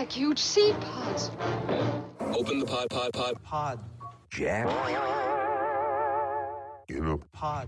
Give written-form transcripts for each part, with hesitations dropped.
like huge seed pods. Open the pod. Pod. Jack in a Pod.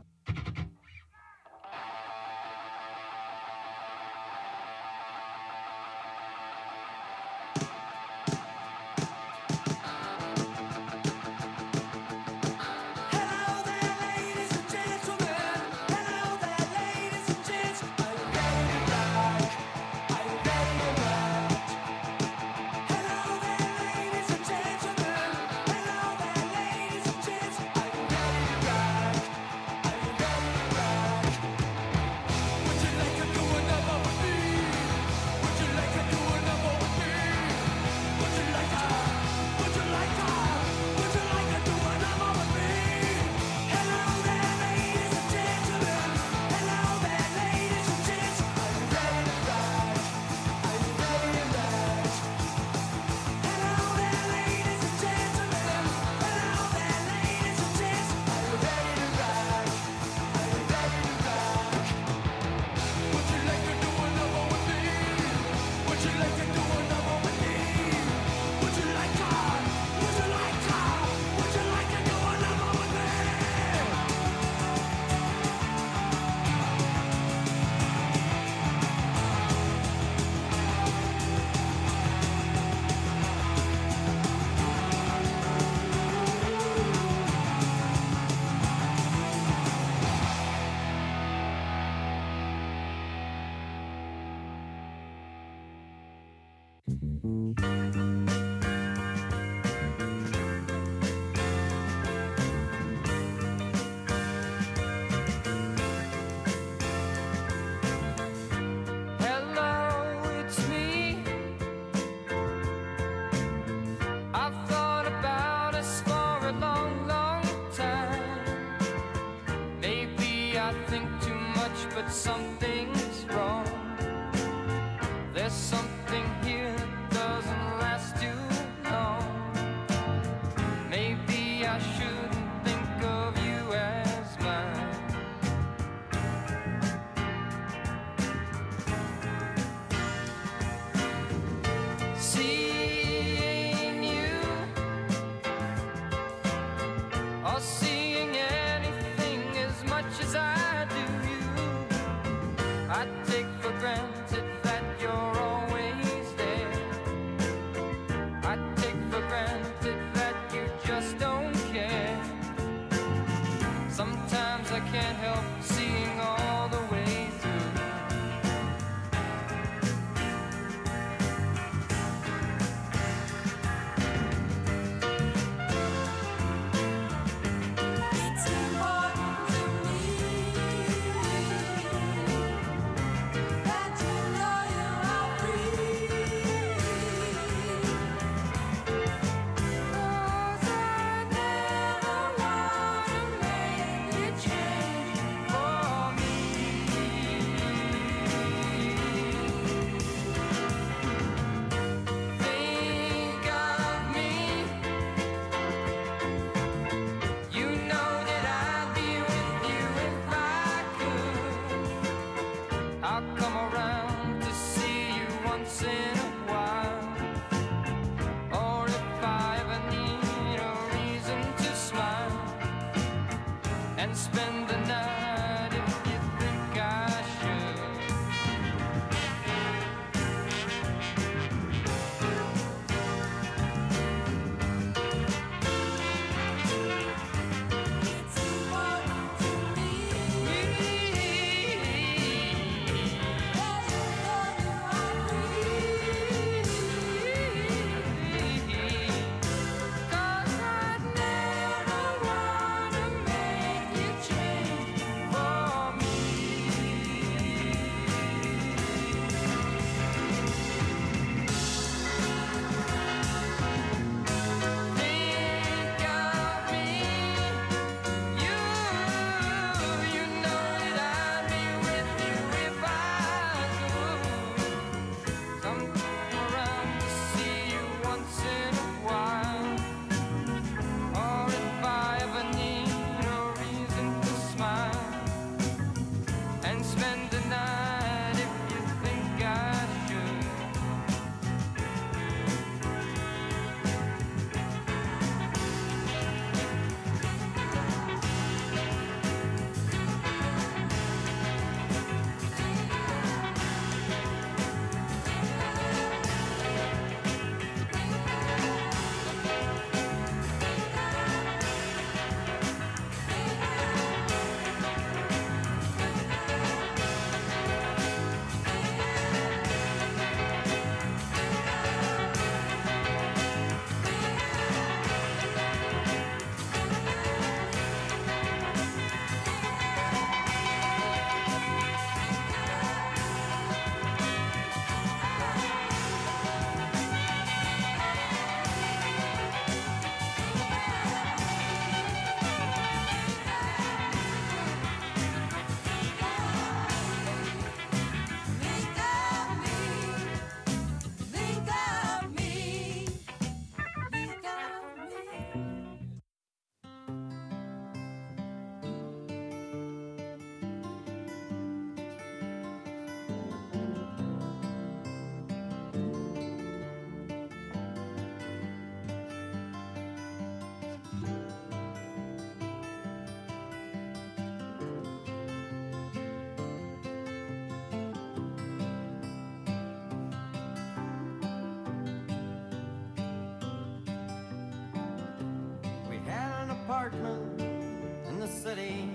apartment in the city.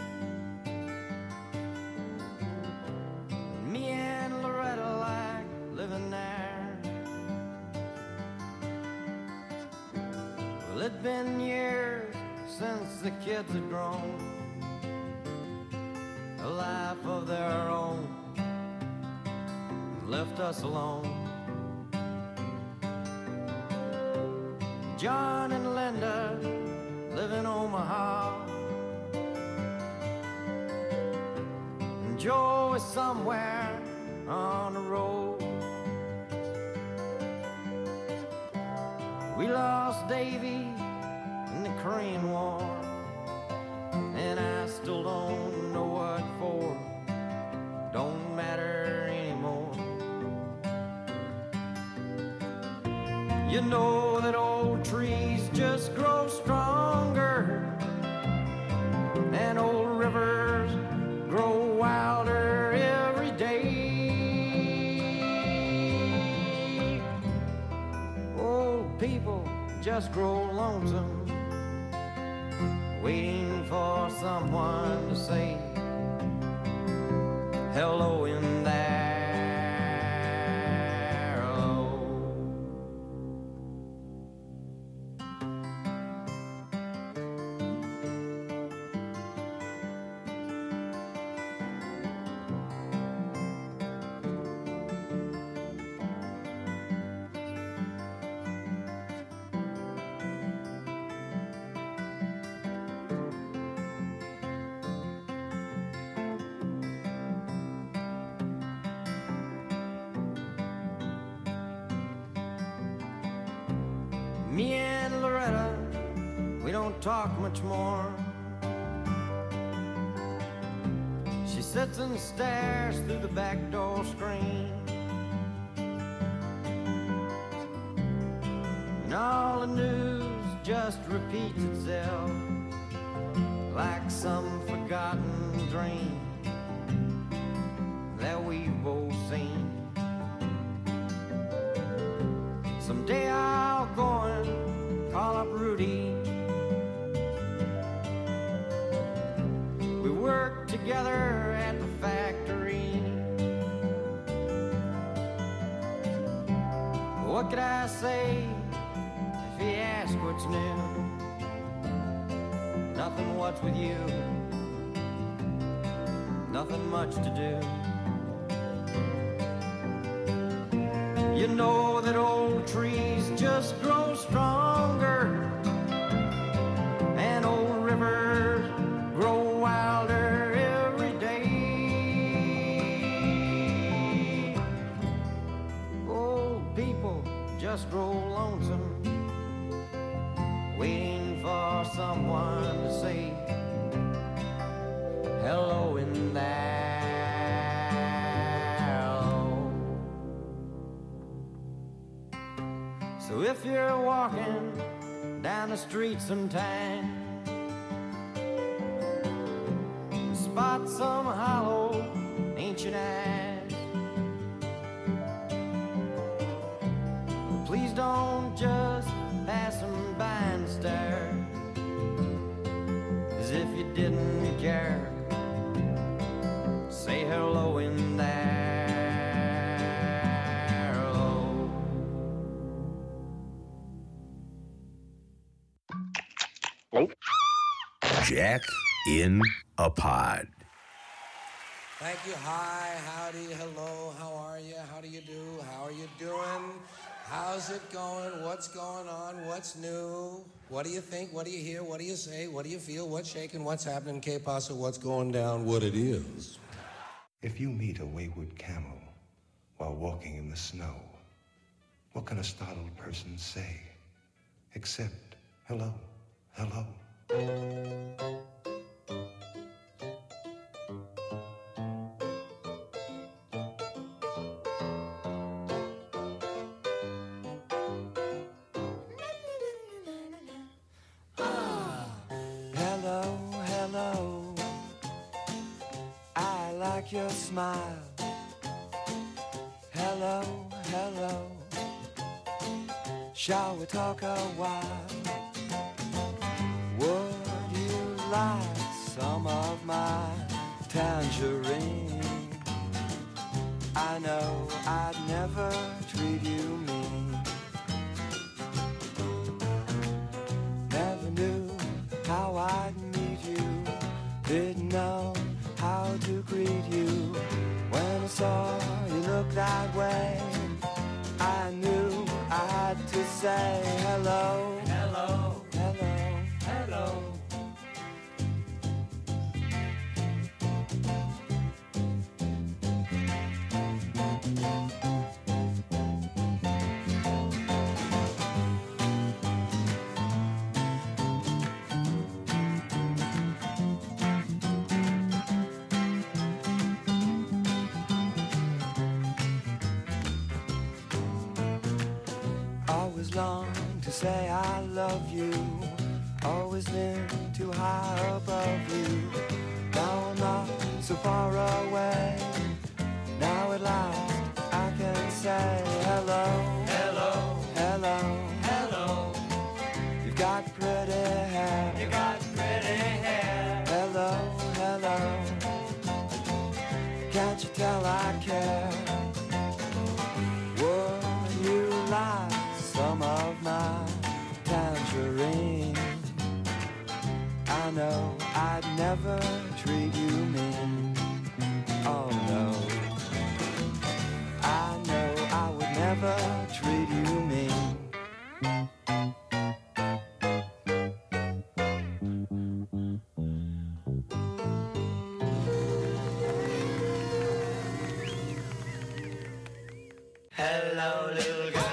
Me and Loretta like living there. Well, it'd been years since the kids had grown a life of their own and left us alone. John and Linda live in Omaha, and Joe is somewhere on the road. We lost Davy in the Korean War, and I still don't know what for. Don't matter anymore. You know that old trees just grow stronger, and old rivers grow wilder every day. Old people just grow lonesome, waiting for someone to say hello in there. Me and Loretta, we don't talk much more. She sits and stares through the back door screen, and all the news just repeats itself like some forgotten dream that we've both seen. Someday I'll go and call up Rudy. We worked together at the factory. What could I say if he asked what's new? Nothing, what's with you? Nothing much to do. You know that old trees just grow stronger, and old rivers grow wilder every day. Old people just grow lonesome, waiting for someone to say hello in there. So if you're walking down the street sometime, spot some hollow ancient eyes, please don't just pass them by and stare as if you didn't care. Say hello in there. Jack in a Pod. Thank you. Hi, howdy, hello, how are you? How do you do? How are you doing? How's it going? What's going on? What's new? What do you think? What do you hear? What do you say? What do you feel? What's shaking? What's happening? Que pasa? What's going down? What it is? If you meet a wayward camel while walking in the snow, what can a startled person say except hello, hello? Your smile. Hello, hello. Shall we talk a while? Would you like some of my tangerine? I know I'd never treat you mean. Never knew how I'd meet you. Didn't know how to greet you. When I saw you look that way, I knew I had to say hello. Hello, hello, hello. Always long to say I love you. Always been too high above you. Now I'm not so far away. Now at last I can say hello. Hello, hello, hello. You've got pretty hair. You got pretty hair. Hello, hello. Can't you tell I care? Would you like some of my tangerine? I know I'd never treat you mean. Oh no, I know I would never treat you mean. Hello, little girl.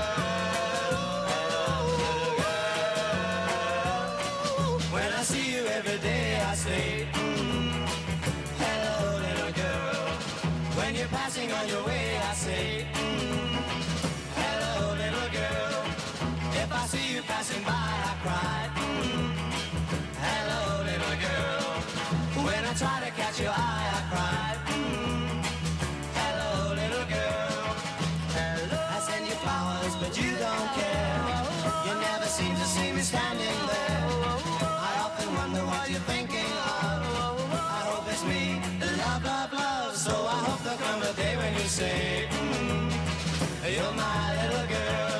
Hello, little girl. When you're passing on your way, I say, hello, little girl. If I see you passing by, I cry, hello, little girl. When I try to catch your eye, I cry, hello, little girl. Hello. I send you flowers, but you don't care. You never seem to see me standing there. I often wonder what you're thinking of. I hope it's me, love, love, love. So I hope there'll come a day when you say, you're my little girl.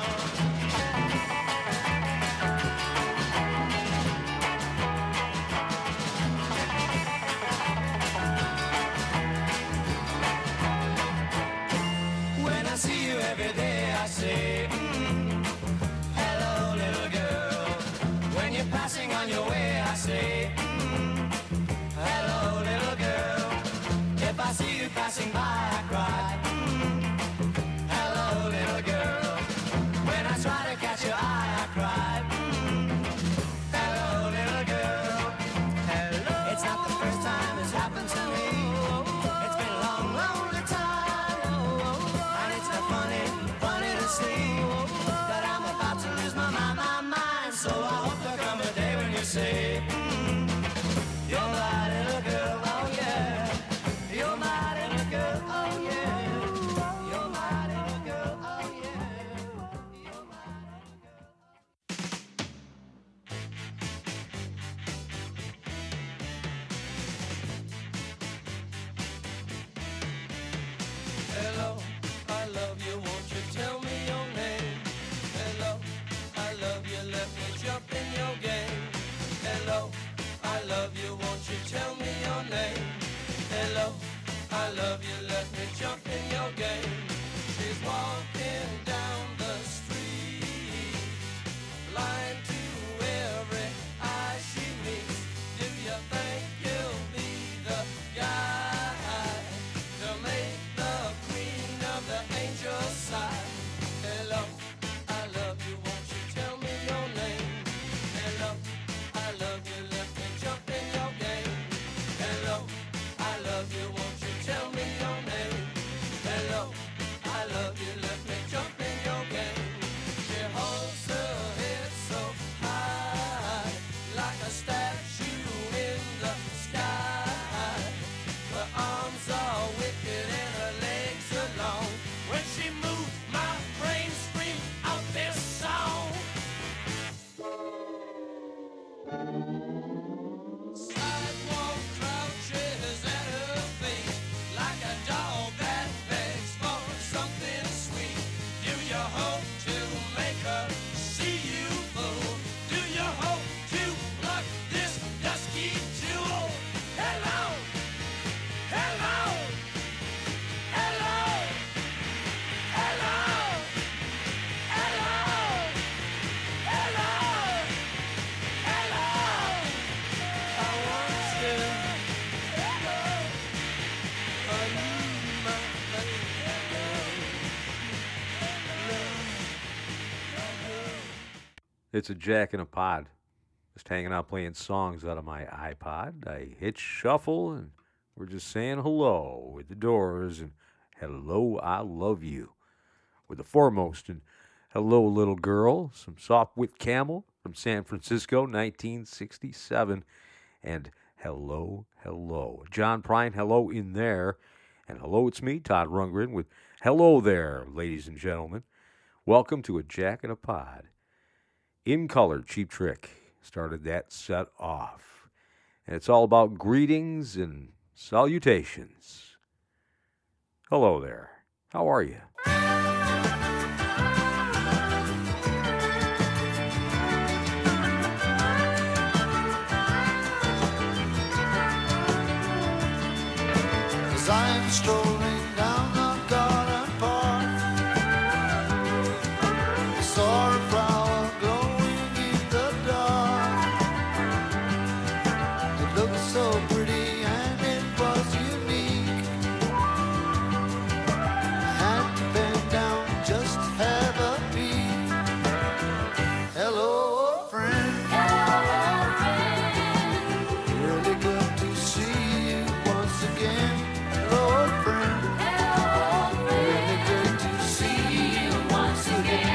When I see you every day, I say, hello, little girl. When you're passing on your way, I say, hello, little girl. If I see you passing by, I cry, hello, little girl. It's a Jack in a Pod. Just hanging out playing songs out of my iPod. I hit shuffle, and we're just saying hello with the Doors and Hello, I Love You with the Foremost and Hello, Little Girl, some Soft With Camel from San Francisco, 1967, and Hello, Hello. John Prine, hello in there. And hello, it's me, Todd Rundgren, with Hello There, ladies and gentlemen. Welcome to a Jack in a Pod. In Color, Cheap Trick, started that set off. And it's all about greetings and salutations. Hello there. How are you? As I'm strolling down the garden path, I saw a flower glowing in the dark. It looked so pretty and it was unique. I had to bend down just to have a peek. Hello, friend. Really good to see you once again. Hello, friend. Really good to see you once again.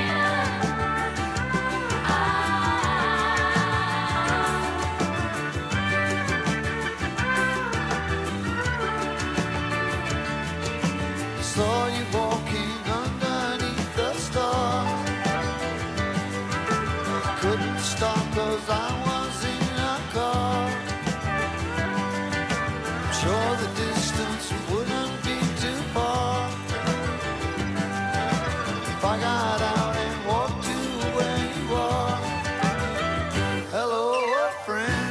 I saw you walking underneath the stars. I couldn't stop 'cause I was in a car. I'm sure the distance wouldn't be too far if I got out and walked to where you are. Hello, friend.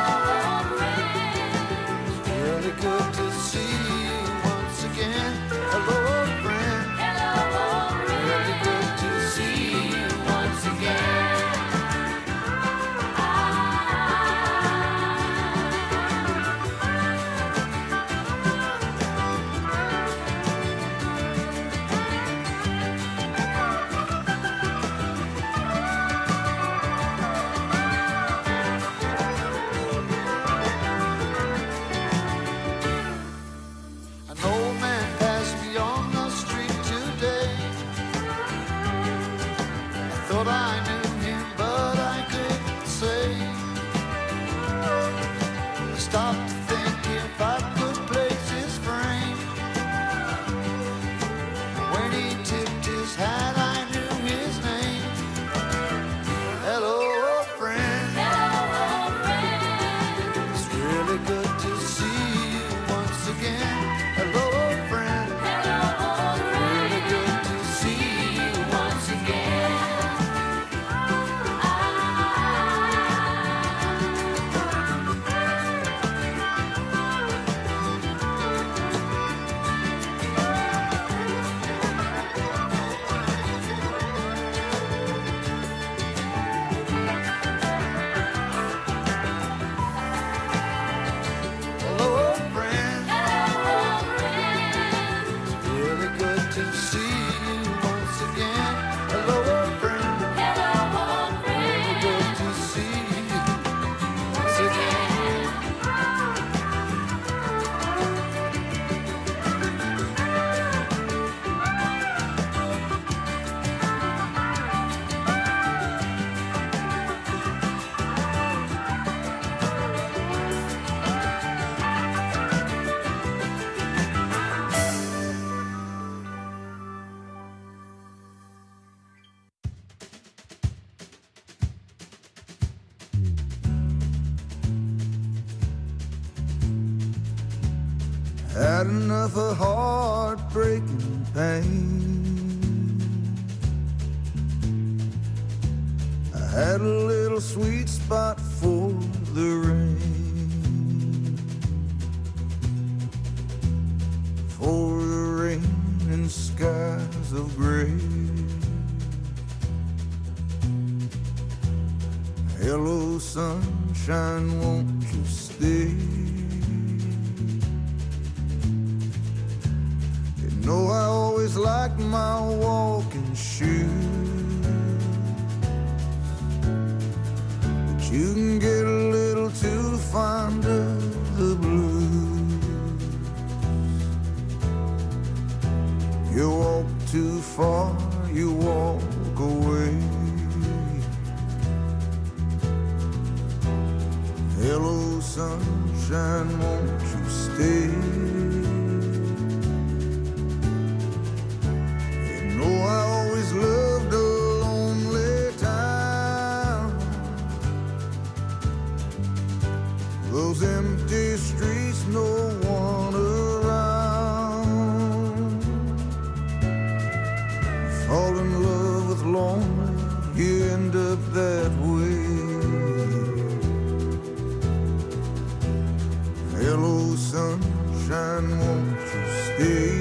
It's really good to see you once again. Hello, friend. Really good to see you once again. An old man passed me on the street today. I thought I knew him, but I couldn't say. I stopped to think if I could place his frame. When he tipped his hat, I knew his name. Hello, friend. It's really good to see you once again. Hello, friend. Really good to see you once again. Hello, friend. It's really good to see you once again. Hello, friend. Really good to see you once again. Had enough of heartbreaking pain. I had a little sweet spot for the rain, for the rain and skies of gray. Hello, sunshine, won't you stay? Know I always liked my walking shoes. you can get a little too fond of the blues. You walk too far, you walk away. Hello, sunshine, won't you stay? You know I always loved a lonely town. Those empty streets, no one around. Fall in love with lonely, you end up that way. Hello, sunshine, won't you stay?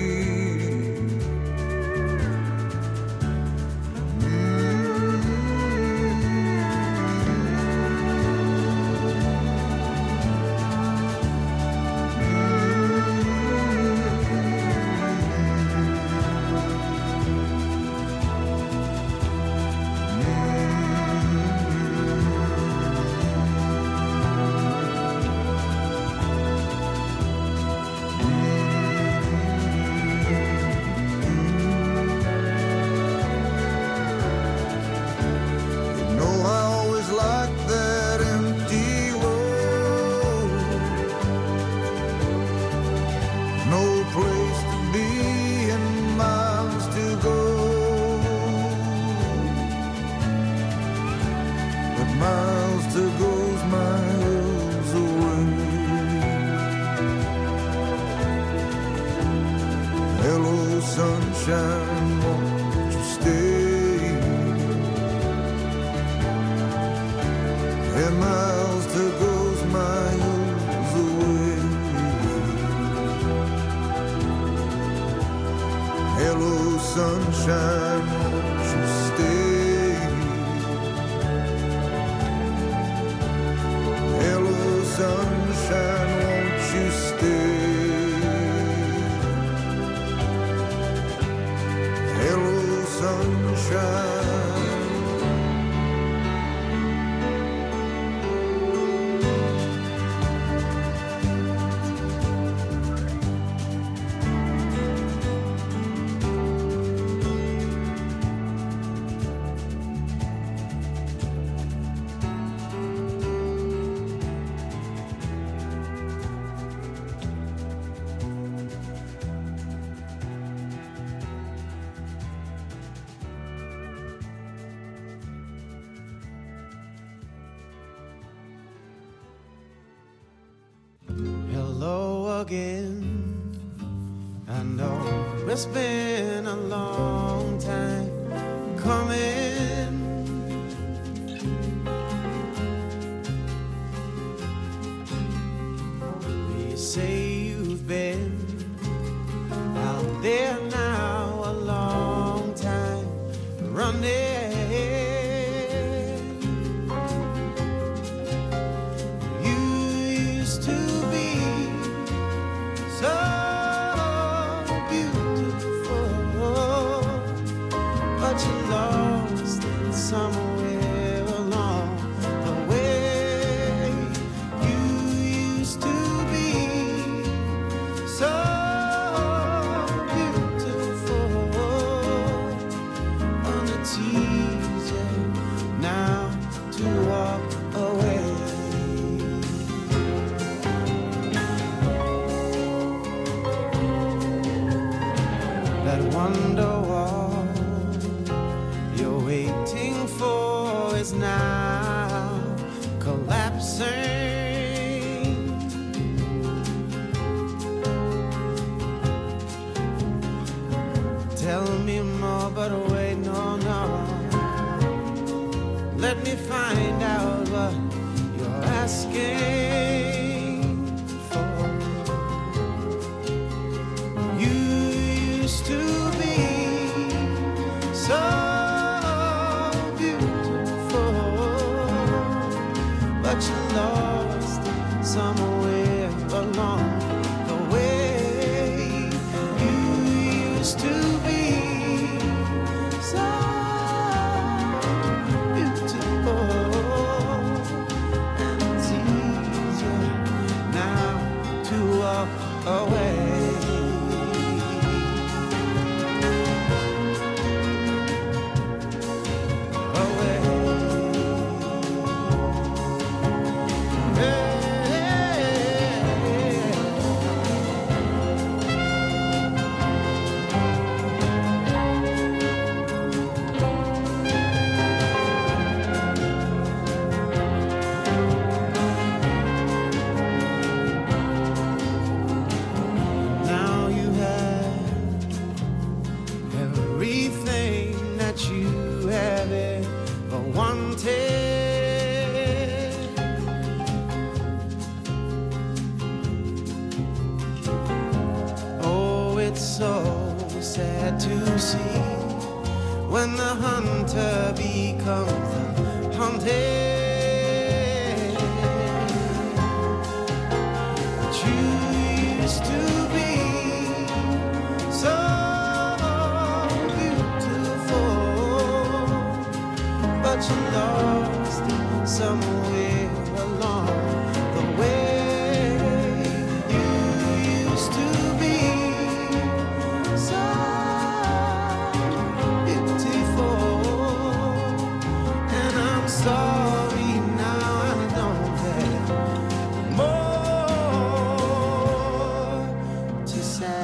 Sunshine, won't you stay? And miles to goes miles away. Hello, sunshine, won't you stay? Hello, sunshine, won't you stay? Hello, sunshine. Hello again. I know it's been a long time coming. You say you've been out there now a long time running. Somewhere along the way, you used to be so beautiful, and it's easy now to walk away. That wonder wall you're waiting for is now collapsing. Tell me more, but wait, no. Let me find out what you're asking for. You used to be so but you lost somewhere along the way. You used to be so beautiful, ever wanted. Oh, it's so sad to see when the hunter becomes the hunted. But you used to be so beautiful, but you lost it somewhere along the way. You used to be so beautiful, and I'm sorry now I don't have more to say.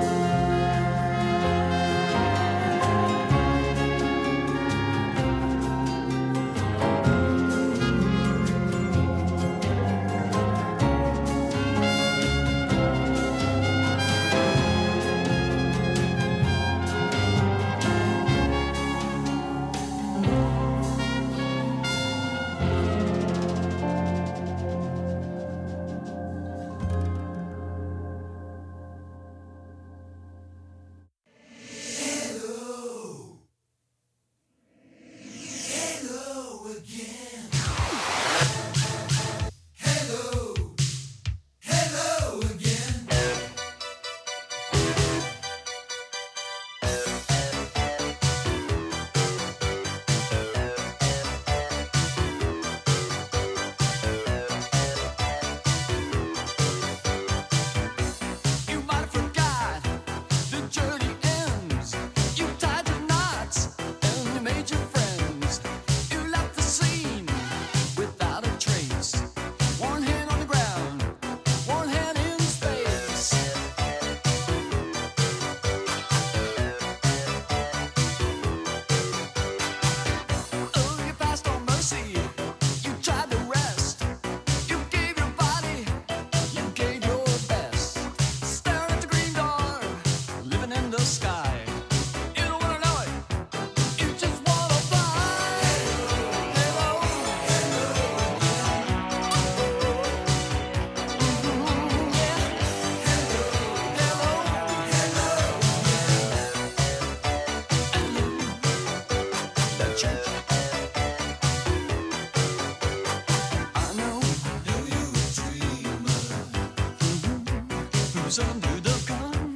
Under the gun,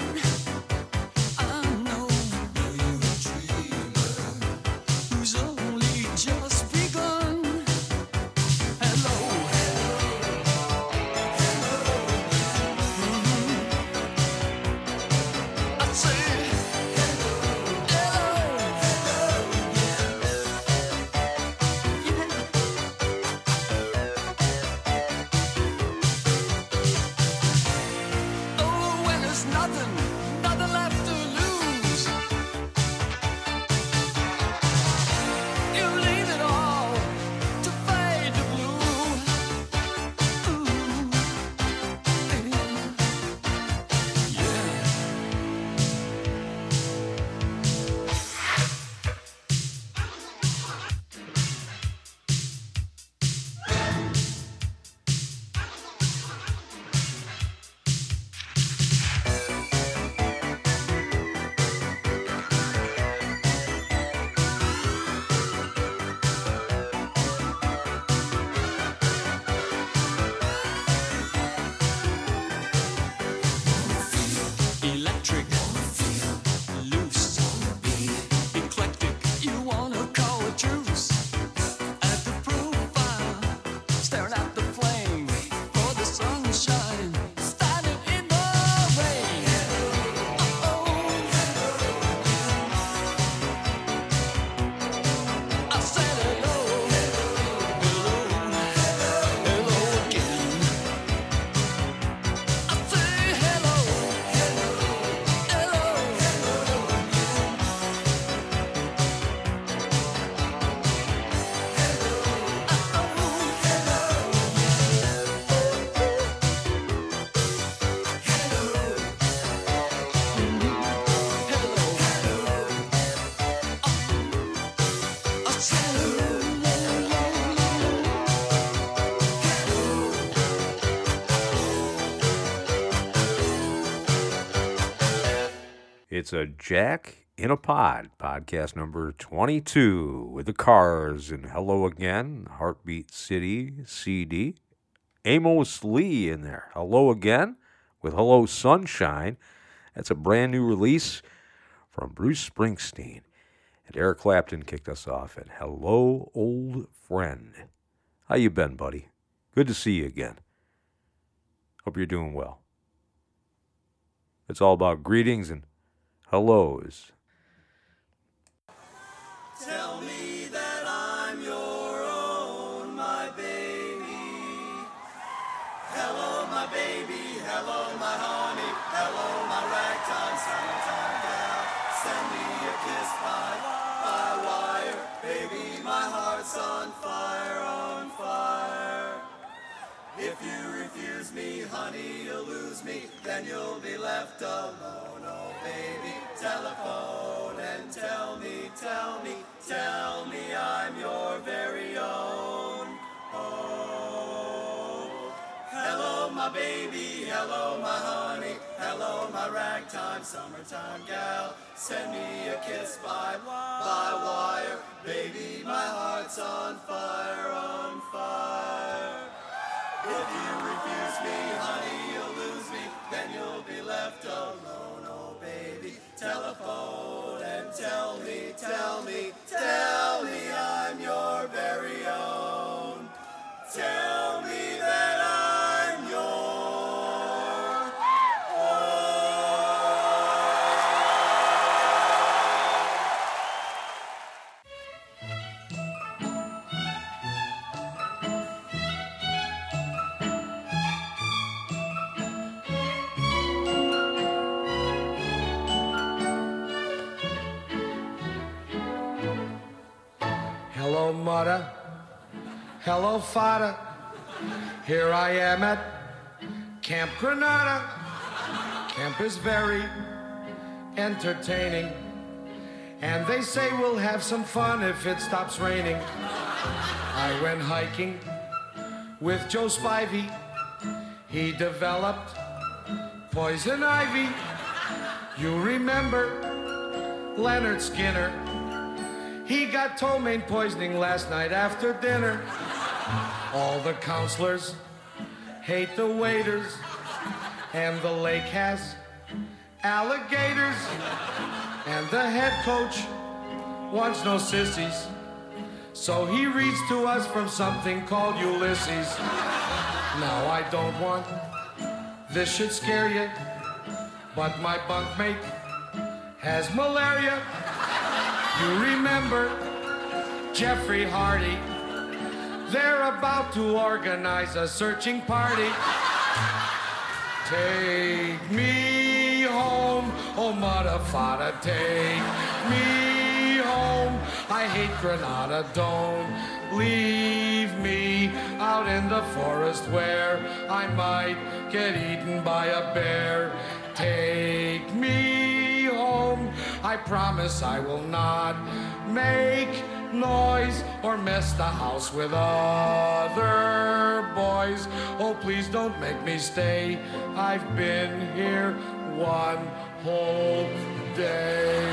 I know you're a dreamer who's only just begun. Hello, hello, hello. I say hello, hello, hello. Oh, It's a Jack in a Pod, podcast number 22, with the Cars and Hello Again, Heartbeat City, CD. Amos Lee in there. Hello Again with Hello Sunshine. That's a brand new release from Bruce Springsteen. And Eric Clapton kicked us off at Hello Old Friend. How you been, buddy? Good to see you again. Hope you're doing well. It's all about greetings and hellos. Tell me that I'm your own, my baby. Hello, my baby. Hello, my honey. Hello, my ragtime summertime gal. Send me a kiss by wire. Baby, my heart's on fire, on fire. If you refuse me, honey, you'll lose me. Then you'll be left alone, oh baby. Telephone and tell me I'm your very own. Oh, hello, my baby. Hello, my honey. Hello, my ragtime summertime gal. Send me a kiss by wire. Baby, my heart's on fire, on fire. If you refuse me, honey, you'll lose me. Then you'll be left alone, oh baby. Telephone and tell me I'm your very own. Tell me that I'm your Hello, mother. Hello, father. Here I am at Camp Granada. Camp is very entertaining. And they say we'll have some fun if it stops raining. I went hiking with Joe Spivey. He developed poison ivy. You remember Leonard Skinner? He got ptomaine poisoning last night after dinner. All the counselors hate the waiters, and the lake has alligators, and the head coach wants no sissies, so he reads to us from something called Ulysses. Now I don't want this should scare you, but my bunkmate has malaria. You remember Jeffrey Hardy? They're about to organize a searching party. Take me home, oh mother, father, take me home. I hate Granada, don't leave me out in the forest where I might get eaten by a bear. Take me home, I promise I will not make noise or mess the house with other boys. Oh, please don't make me stay. I've been here one whole day.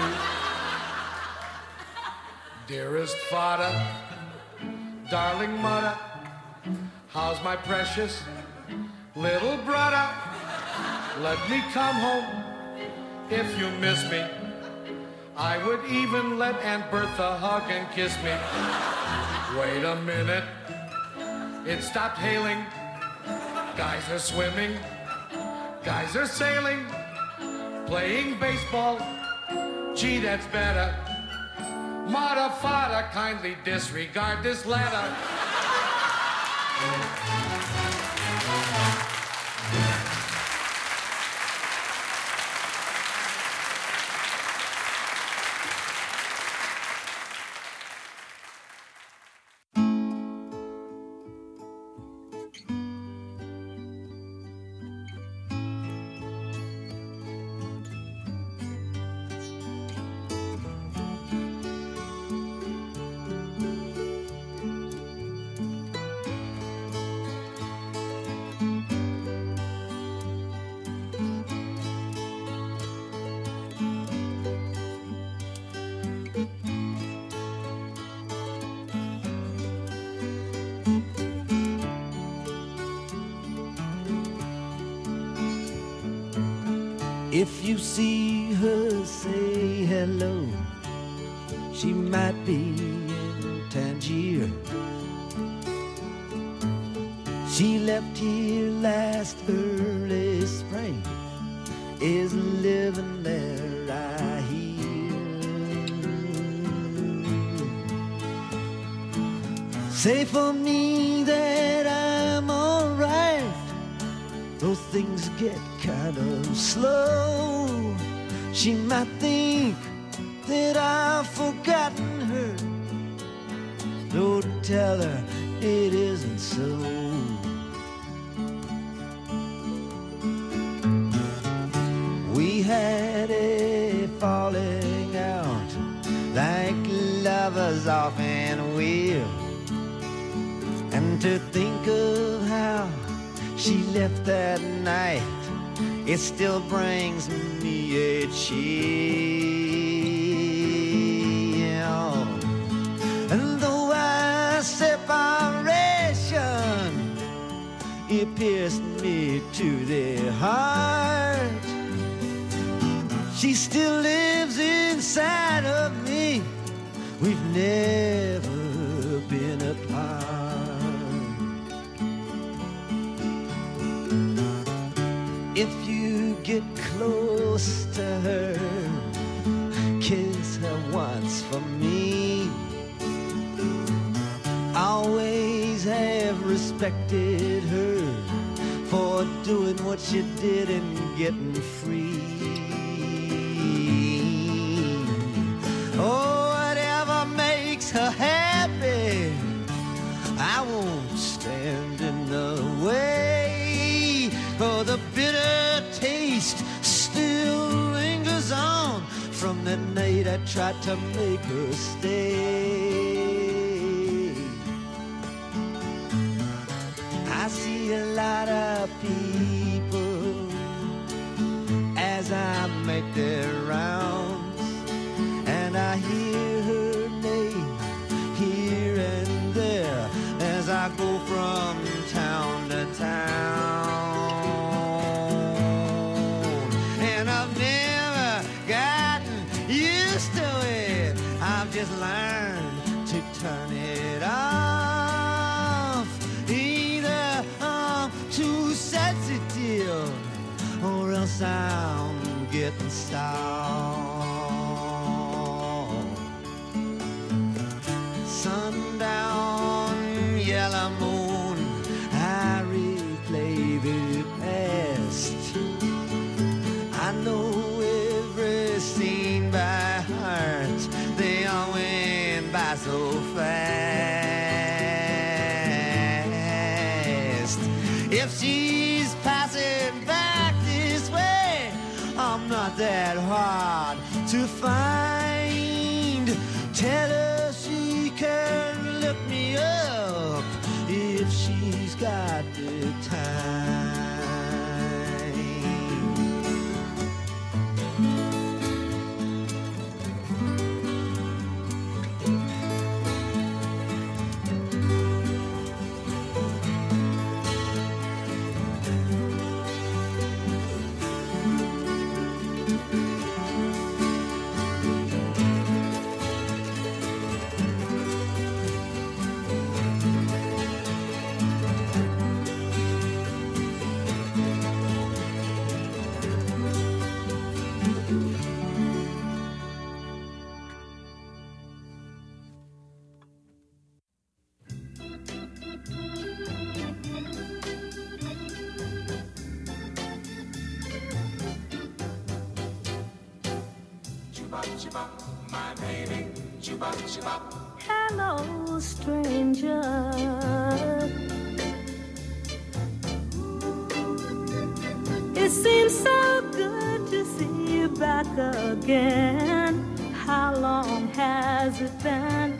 Dearest father, darling mother, how's my precious little brother? Let me come home if you miss me. I would even let Aunt Bertha hug and kiss me. Wait a minute, it stopped hailing. Guys are swimming, guys are sailing, playing baseball. Gee, that's better. Mother, father, kindly disregard this letter. If you see her, say hello. She might be in Tangier. She left here last early spring, is living there, I hear. Say for me that I'm alright, though things get kind of slow. She might think that I've forgotten her. Don't tell her it isn't so. We had a falling out, like lovers often will. And to think of how she left that night, it still brings me a chill. And though our separation, it pierced me to the heart, she still lives inside of me. We've never been apart. If you get close to her, kiss her once for me. Always have respected her for doing what she did and getting free. Oh, whatever makes her happy, I won't stand in the way. For the bitter taste still lingers on from the night I tried to make her stay. I see a lot of people as I make their rounds, and I hear her name here and there as I go from town to town. And I've never gotten used to it, I've just learned to turn it off. Either I'm too sensitive or else I'm getting soft. Sundown, yellow moon, I replay the past. I know every scene by heart, they all went by so fast. If she's passing back this way, I'm not that hard to find. Tell her she can look me up if she's got the time. Hello, stranger. It seems so good to see you back again. How long has it been?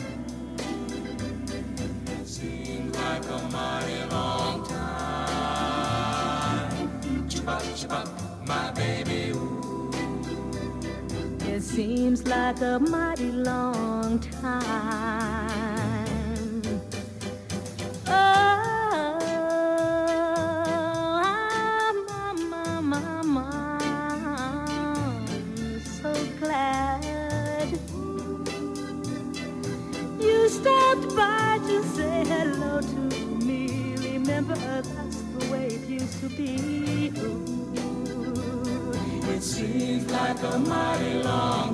It seems like a mighty long time. Chibop, my baby, ooh. It seems like a mighty long time. Oh, my. by to say hello to me. Remember, that's the way it used to be. Ooh, It seems like a mighty long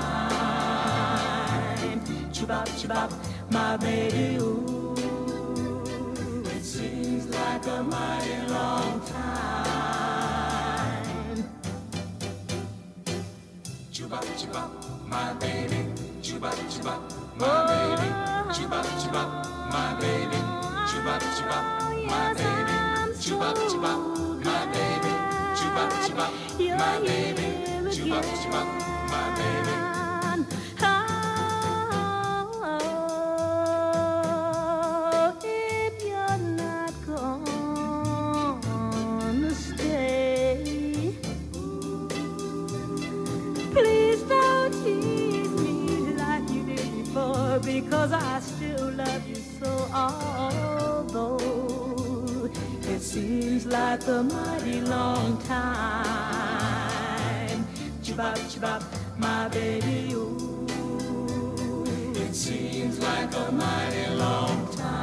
time. Chibop, chibop, my baby, ooh. It seems like a mighty long time. Chibop, chibop, my baby. Chibop, chibop, my baby. Chibop, chibop, my baby. Chibop, chibop, my baby. Chibop, chibop, my baby. Chibop, chibop, my baby. Chibop, chibop, my baby. If you're not gonna stay, please don't tease me like you did before, because I still love you so. Although it seems like a mighty long time. Chibop, chibop, my baby, ooh. It seems like a mighty long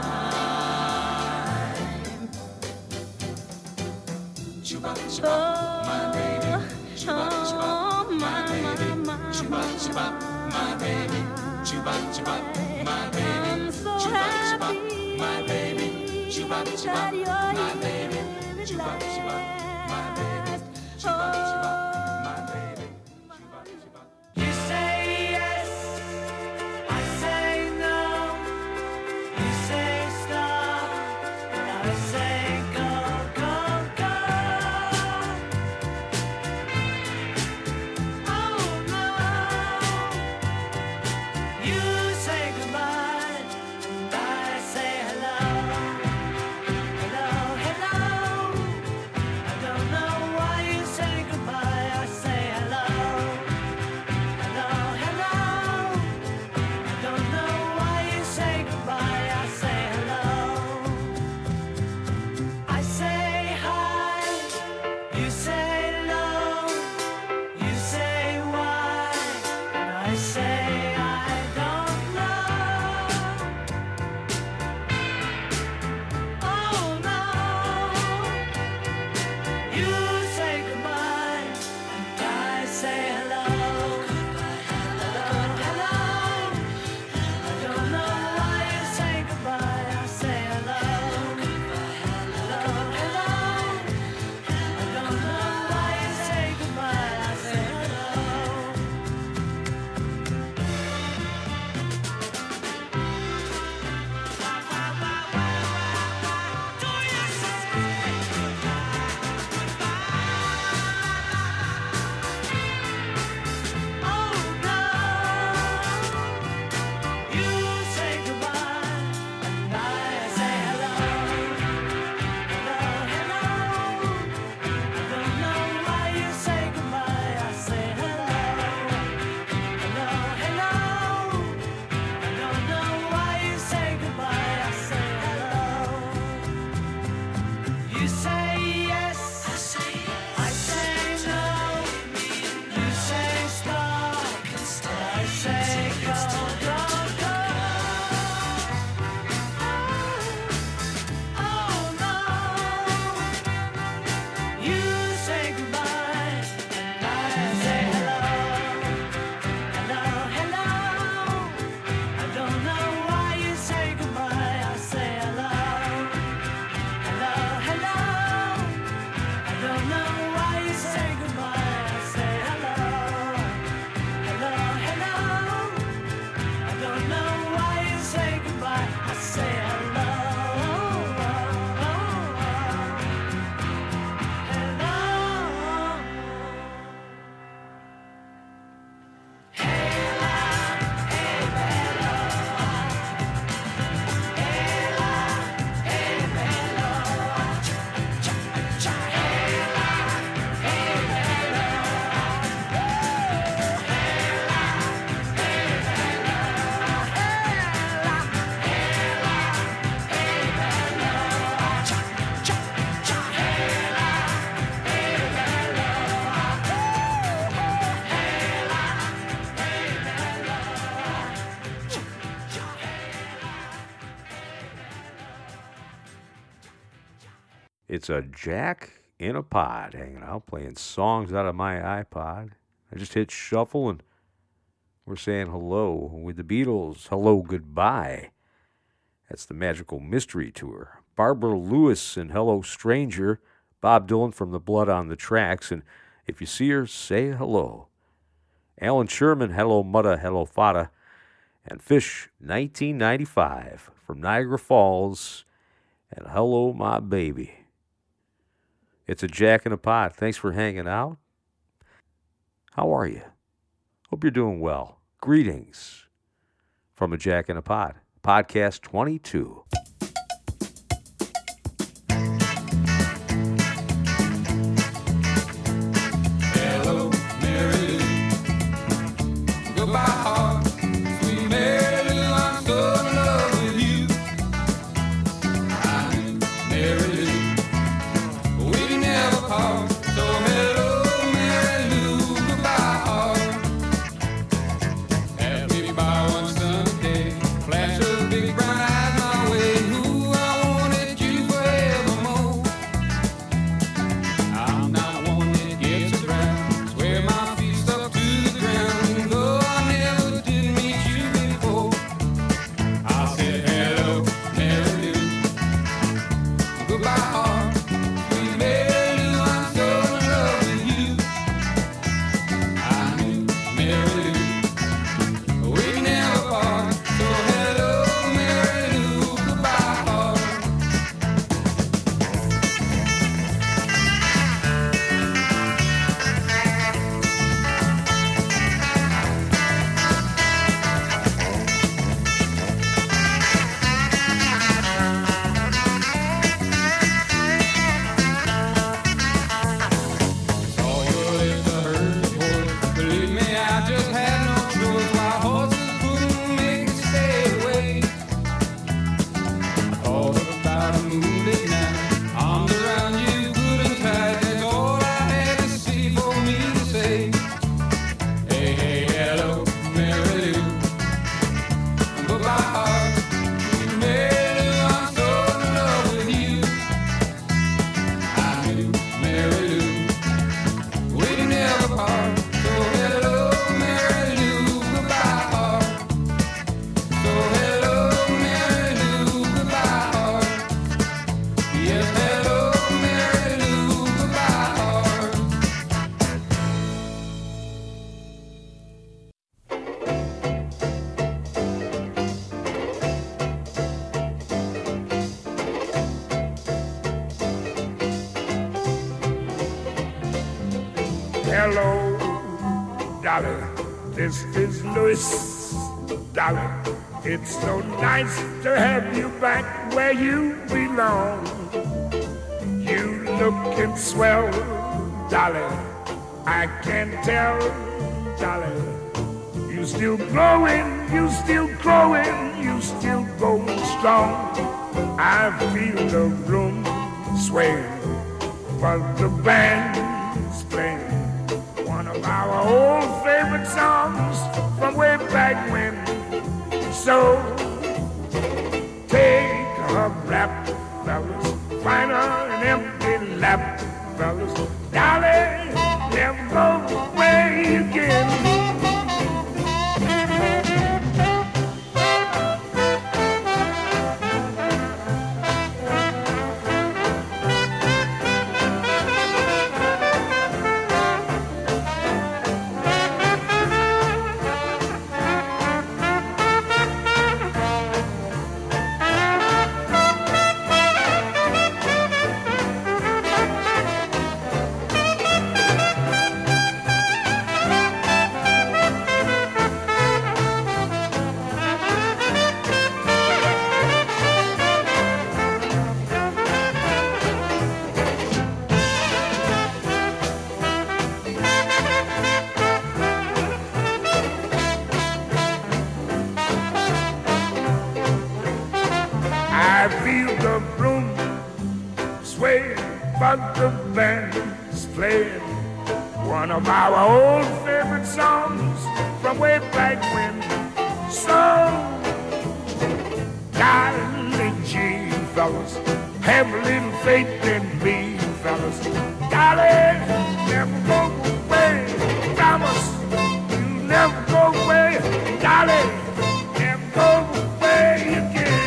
time. Chibop, chibop, my baby. Chibop, chibop, my baby. Chibop, chibop, my baby. Chibop, chibop, my baby. Chibop, chibop, my baby. Chibop, chibop, my baby. Chibop, chibop, my baby. Chibop, chibop, my baby. Chibop, chibop. You say yes, I say no. You say stop, and I say go, go, go. Oh no. You say goodbye, and I say hello. Hello, hello. I don't know It's a Jack in a Pod hanging out, playing songs out of my iPod. I just hit shuffle and we're saying hello with the Beatles. Hello, goodbye. That's the Magical Mystery Tour. Barbara Lewis and Hello, Stranger. Bob Dylan from the Blood on the Tracks. And if you see her, say hello. Alan Sherman, Hello, Mutta, Hello, Fada. And Fish, 1995 from Niagara Falls. And Hello, My Baby. It's a Jack in a Pod. Thanks for hanging out. How are you? Hope you're doing well. Greetings from a Jack in a Pod. Podcast 22. Hello, Mary Lou. Goodbye, heart. Sweet Mary Lou, I'm so in love with you. I knew Mary Lou. We never part. So hello, Mary Lou. Goodbye, heart. Have me by one Sunday. Flash of big brown eyes my way. Ooh, I wanted you forevermore. I'm not one that gets around. Swear my feet stuck to the ground. Though I never did meet you before. I said hello, Mary Lou. Goodbye, heart. Sweet Mary Lou, I'm so in love with you. I knew Mary Lou. We never part. So hello, Mary Lou. Goodbye, heart. Saw your lips, I heard your voice. Believe me, I just had no choice. My horses couldn't make me stay away. I thought about a moonlit night. Arms around you, good and tight. That's all I had to see for me to say. Hey, hey, hello, Mary Lou. Goodbye, heart. Mary Lou, I'm so in love with you. I knew Mary Lou. We never part. So hello, Mary Lou. Goodbye, heart. So hello, Mary Lou. Goodbye, heart. Yes, hello, Mary Lou. Goodbye, heart. Hello, Dolly. This is Louis, Dolly. It's so nice to have you back where you belong. You looking swell, Dolly. I can tell, Dolly. You still growing, you still growing, you still going strong. I feel the room sway, but the band's playing one of our old favorite songs from way back when. So take a rap, fellas, find her an empty lap, fellas. Dolly, never go away again. I feel the room sway, but the band's playing one of our old favorite songs from way back when. So, darling G, fellas, Have a little faith in me, fellas. Darling, never go away. Promise you never go away. Darling, never go away again.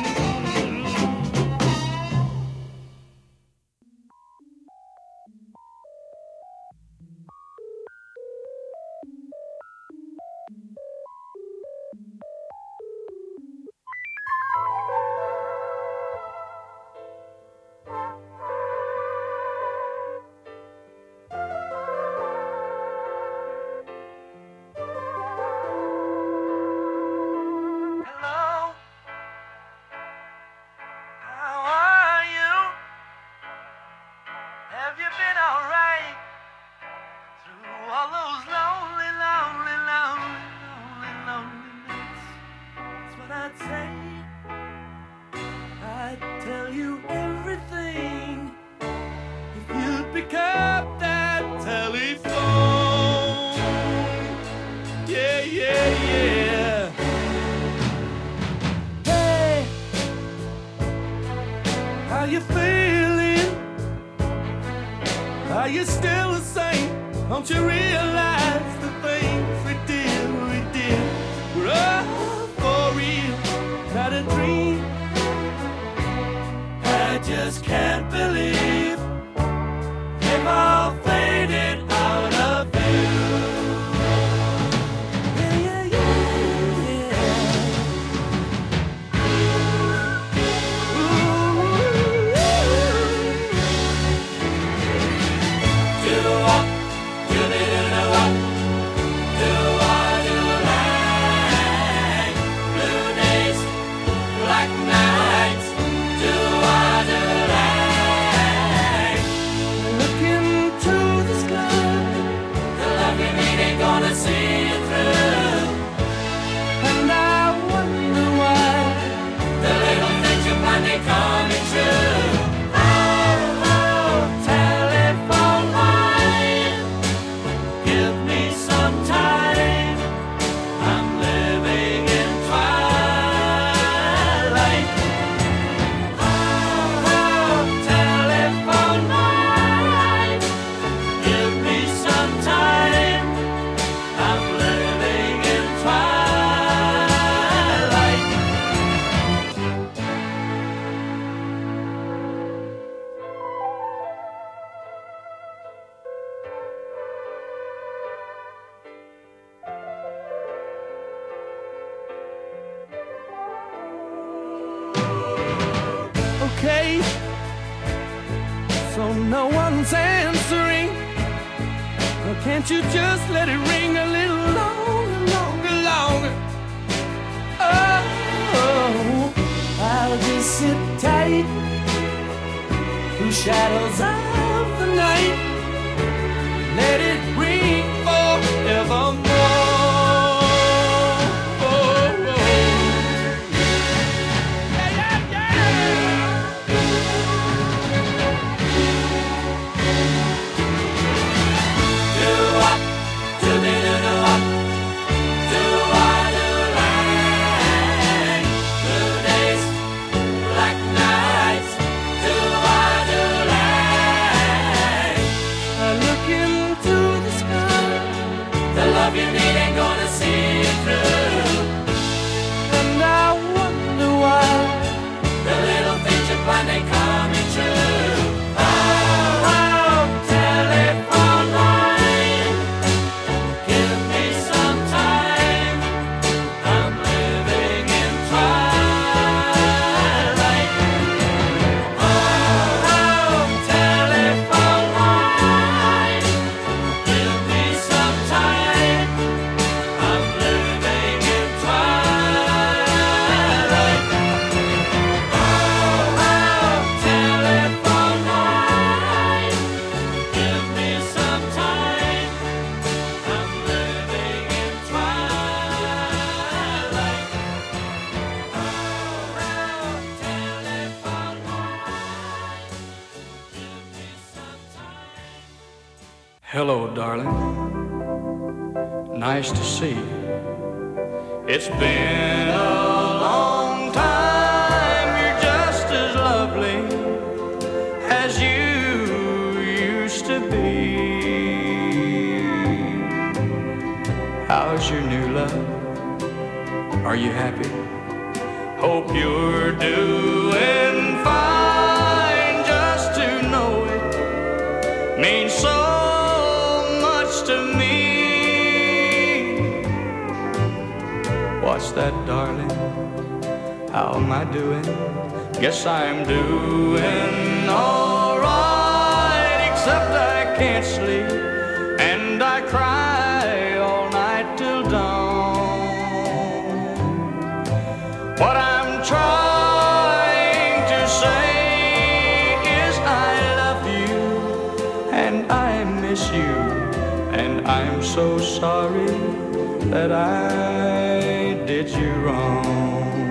Okay, so no one's answering. Well, can't you just let it ring a little longer, longer, longer? Oh, I'll just sit tight through shadows of the night. Let it ring forevermore. Hello, darling. Nice to see you. It's been a long time. You're just as lovely Are you happy? Hope you're doing fine. Just to know it means so much to me. What's that, darling? How am I doing? Guess I'm doing all right, except I can't sleep and I cry all night till dawn. What I'm trying to say is I love you and I miss you, and I'm so sorry that I did you wrong.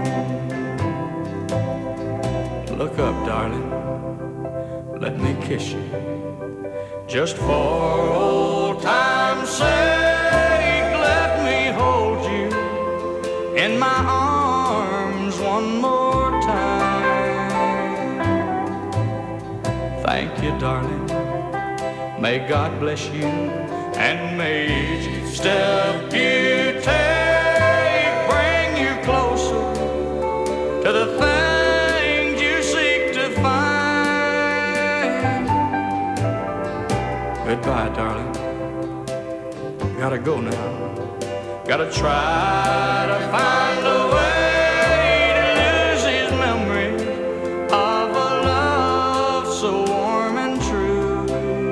Look up, darling, let me kiss you, just for old time's sake. Let me hold you in my arms one more time. Thank you, darling, may God bless you, and may each step you take bring you closer to the things you seek to find. Goodbye, darling, gotta go now. Gotta try to find a way to lose his memory of a love so warm and true.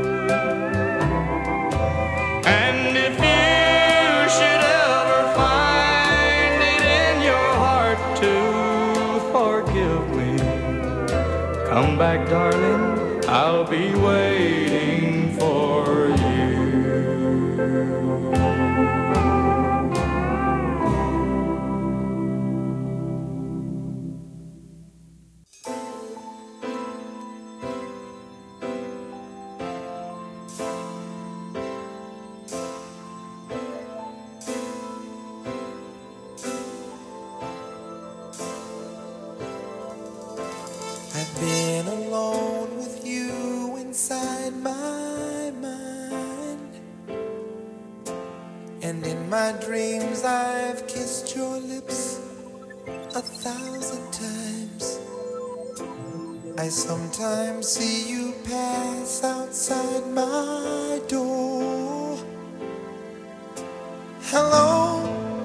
And if you should ever find it in your heart to forgive me, come back, darling, I'll be waiting for you. I've been alone with you inside my mind, and in my dreams I've kissed your lips 1,000 times. I sometimes see you pass outside my door. Hello,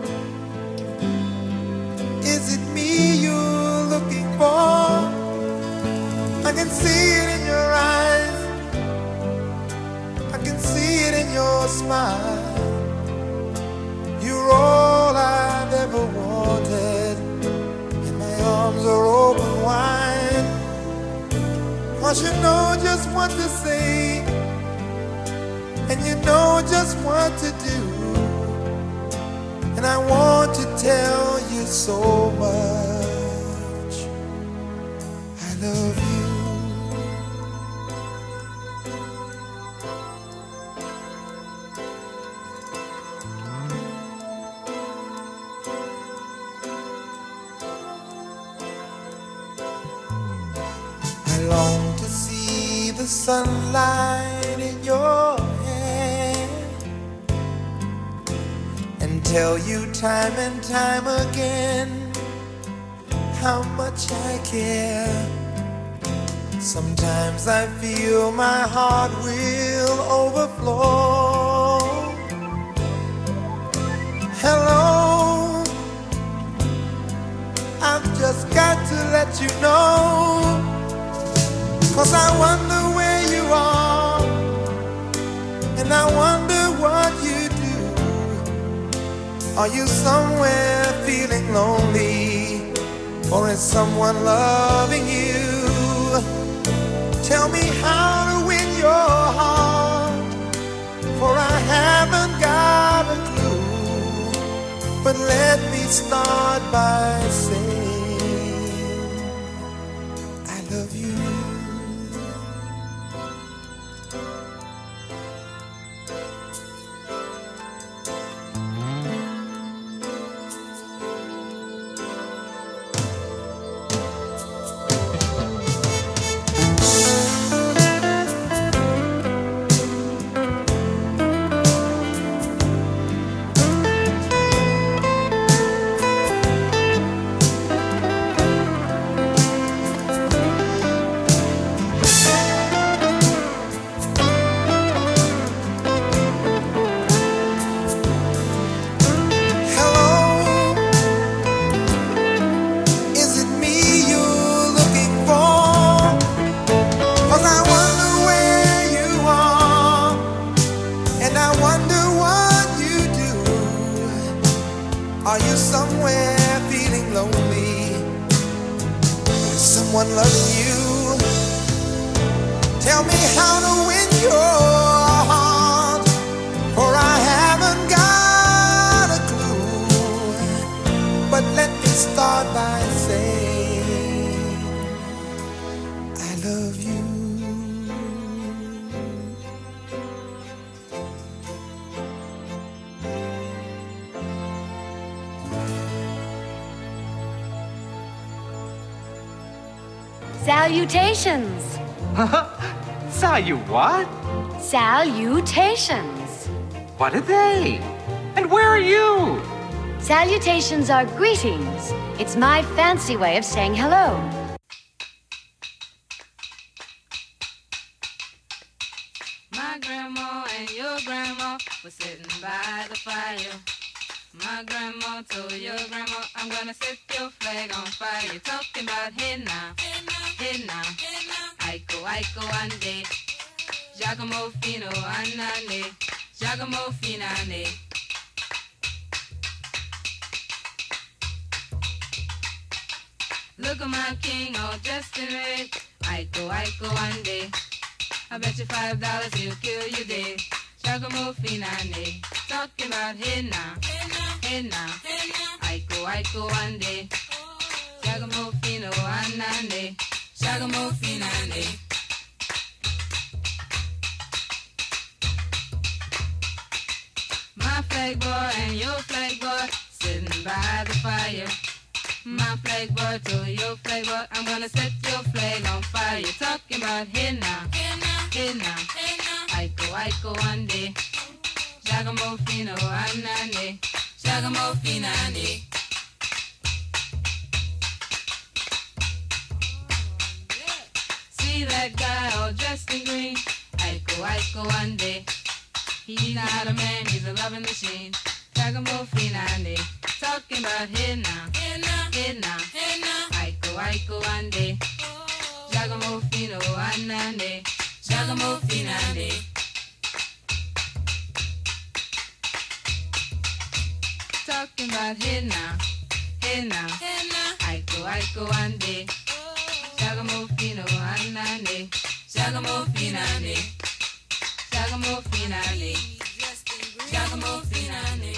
is it me you're looking for? I can see it in your eyes, I can see it in your smile. You're all I've ever wanted, and my arms are open wide. 'Cause you know just what to say, and you know just what to do, and I want to tell you so much. I love you. I long to see the sunlight in your hair and tell you time and time again how much I care. Sometimes I feel my heart will overflow. Hello, I've just got to let you know, 'cause I wonder where you are, and I wonder what you do. Are you somewhere feeling lonely, or is someone loving you? Tell me how to win your heart, for I haven't got a clue. But let me start by saying I love you. someone loving you. Tell me how to win your heart, for I haven't got a clue. But let me start by saying I love you. Salutations. Salu what? Salutations. What are they? And where are you? Salutations are greetings. It's my fancy way of saying hello. My grandma and your grandma were sitting by the fire. My grandma told your grandma, I'm gonna set your flag on fire. You're talking about hey now, hey now, Aiko, Aiko, ande, Giacomo Fino, anane, Giacomo Finane. Look at my king all dressed in red, Aiko, Aiko, ande. I bet you $5 he'll kill you dead. Giacomo Finane, talking about hey now, hey now, Aiko, Aiko, ande, Giacomo Fino, anane, Giacomo Finane. My flag boy and your flag boy sitting by the fire. My flag boy told your flag boy, I'm gonna set your flag on fire. You're talking about hey now, hey now, Aiko, Aiko, ande, Giacomo Fino, anane, Giacomo Finane. See that guy all dressed in green, Aiko, Aiko, ande. He's not a man, he's a loving machine. Giacomo Finane, talking about hey now, hey now, Aiko, Aiko, ande, Giacomo Fino, anane, Giacomo Finane. Talking about hey now, Aiko, Aiko, ande, Giacomo Fino, anane, Giacomo Finane, Giacomo Finane, Giacomo Finane.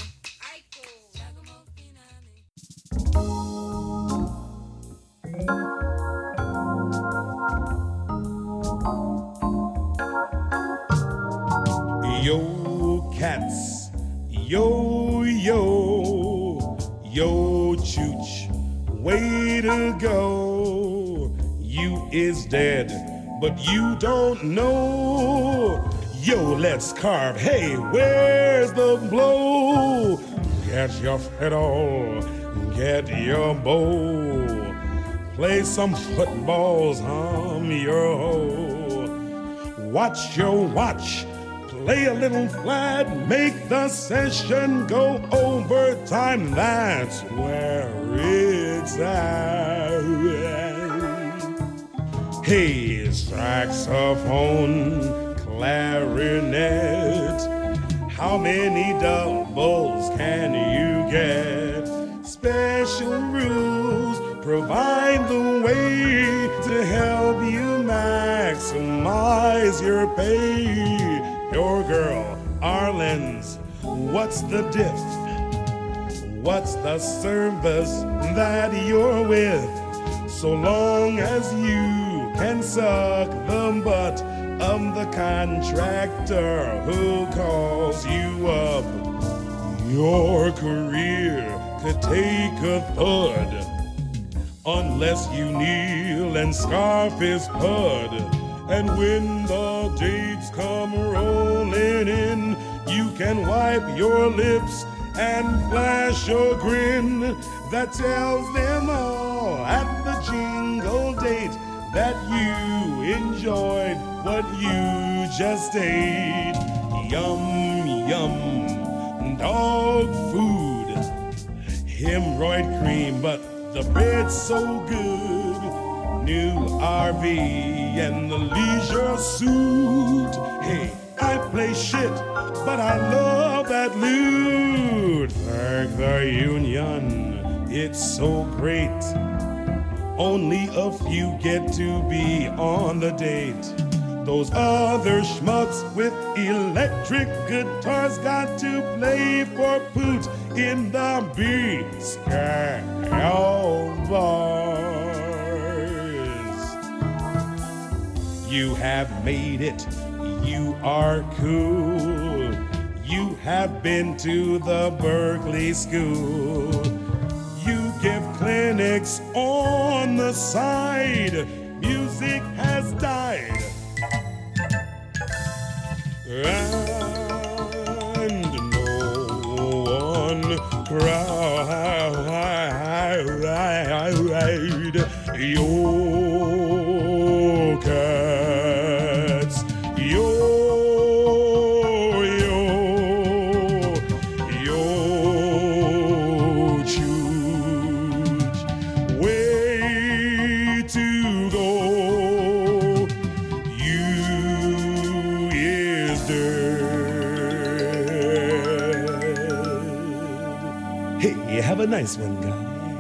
Yo, cats, yo, yo, yo, chooch, way to go. You is dead, but you don't know. Yo, let's carve, hey, where's the blow? Get your fiddle, get your bow, play some footballs, hum your hoe. Watch your watch, play a little flat, make the session go overtime. That's where it's at. Hey, saxophone, clarinet, how many doubles can you get? Special rules provide the way to help you maximize your pay. Your girl, Arlen's, what's the diff? What's the service that you're with? So long as you can suck the butt of the contractor who calls you up, your career could take a thud unless you kneel and scarf his pud. And when the dates come rolling in, you can wipe your lips and flash your grin that tells them all at the jingle date that you enjoyed what you just ate. Yum, yum, dog food, hemorrhoid cream, but the bread's so good. New RV and the leisure suit. Hey, I play shit, but I love that loot. Thank the union, it's so great. only a few get to be on the date. Those other schmucks with electric guitars got to play for Poot in the B-Scout bars. You have made it, you are cool. You have been to the Berkeley School. You give clinics on the side. Music has died. And no one cried your cats, your chooch, way to go. You is dead. Hey, have a nice one, guys.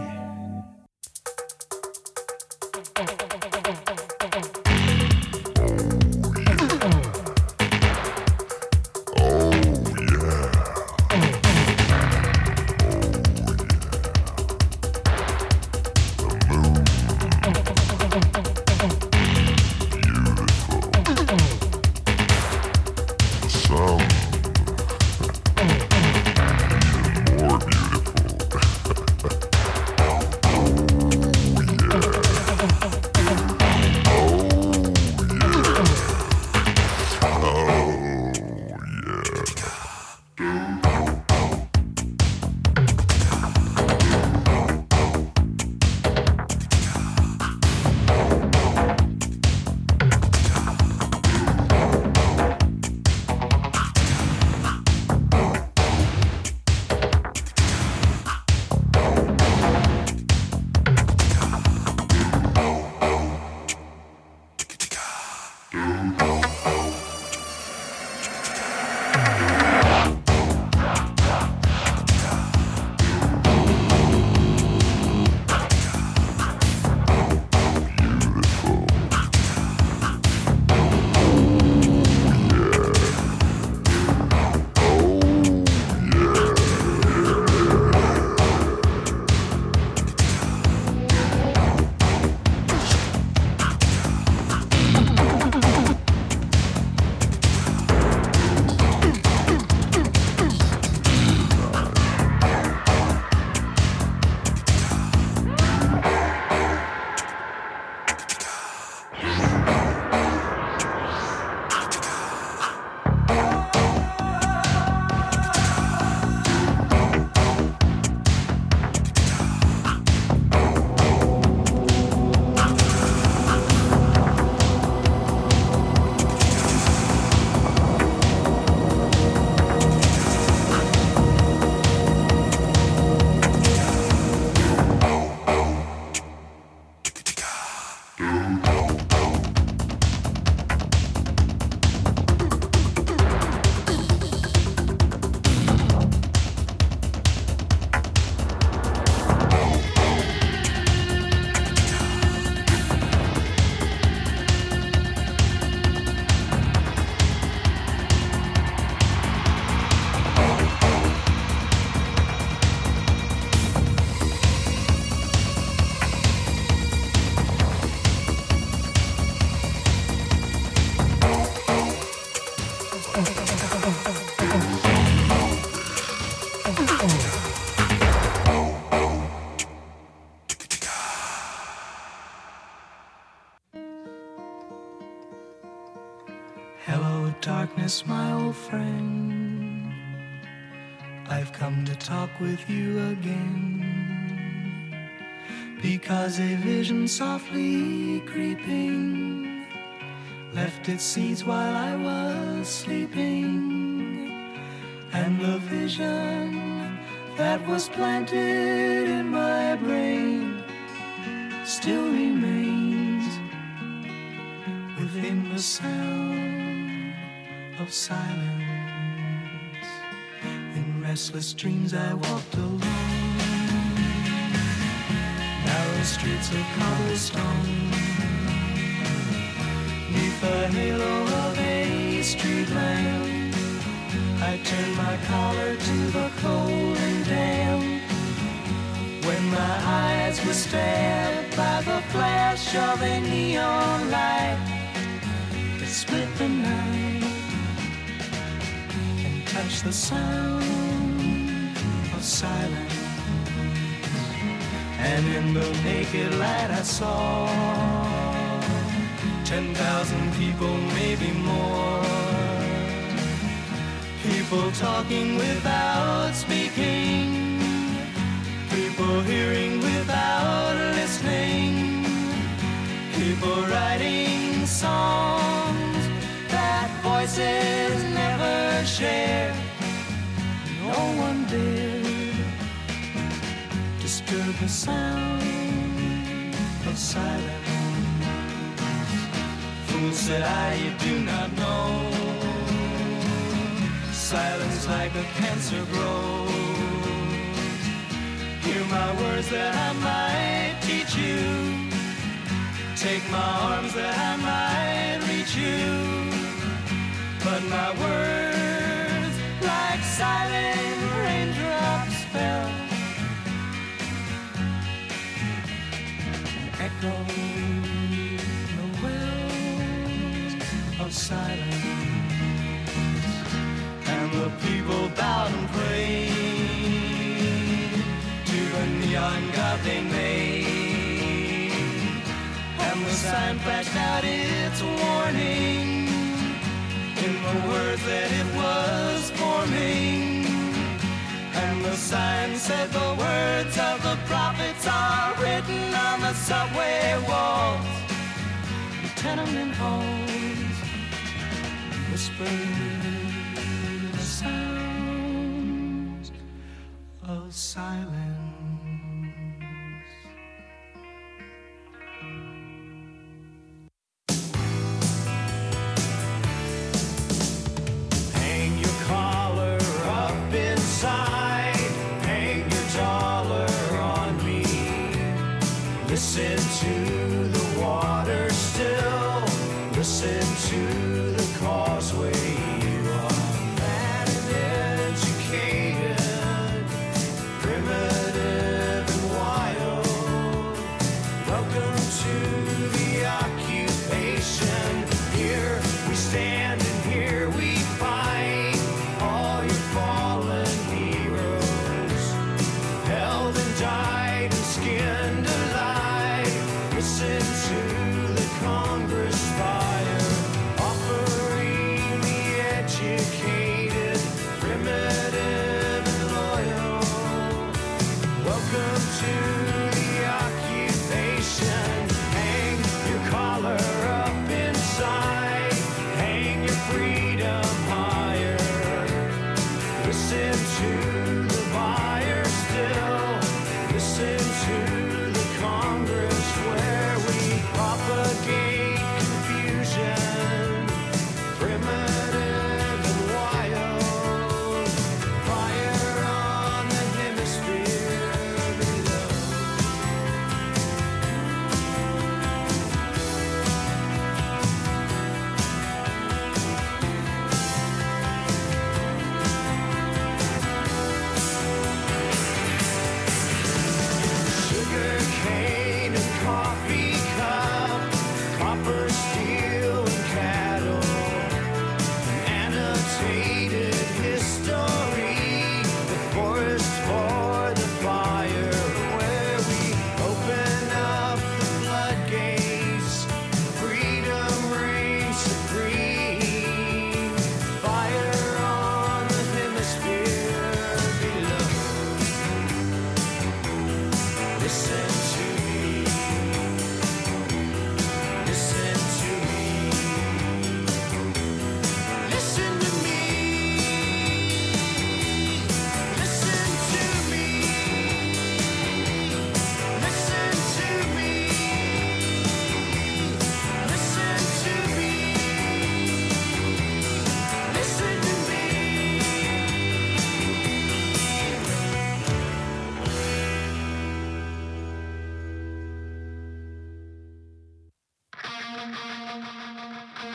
Hello, darkness, my old friend. I've come to talk with you again, because a vision softly creeping left its seeds while I was sleeping, and the vision that was planted in my brain still remains within the sound of silence. In restless dreams I walked alone, narrow the streets of cobblestone. Neath the halo of a street lamp, I turned my collar to the cold and damp. When my eyes were stabbed by the flash of a neon light that split the night and touched the sound of silence. And in the naked light I saw 10,000 people, maybe more. People talking without speaking, people hearing without listening, people writing songs that voices never share. No one dared disturb the sound of silence. Fool, said I, you do not know. Silence like a cancer grows. Hear my words that I might teach you. Take my arms that I might reach you. But my words, like silent raindrops, fell and echoed the wells of silence. And the people bowed and prayed to the neon god they made. And the sign flashed out its warning in the words that it was forming. And the sign said the words of the prophets are written on the subway walls, the tenement halls, whispered the sounds of silence. Hang your collar up inside, hang your dollar on me. Listen to the water still, listen to the causeway. You are that educated, primitive.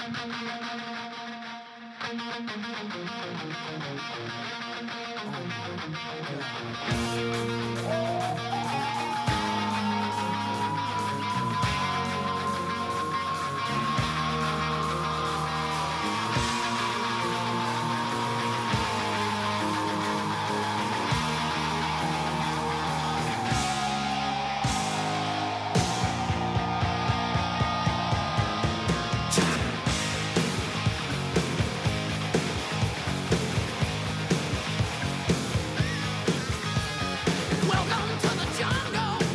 Welcome to the jungle.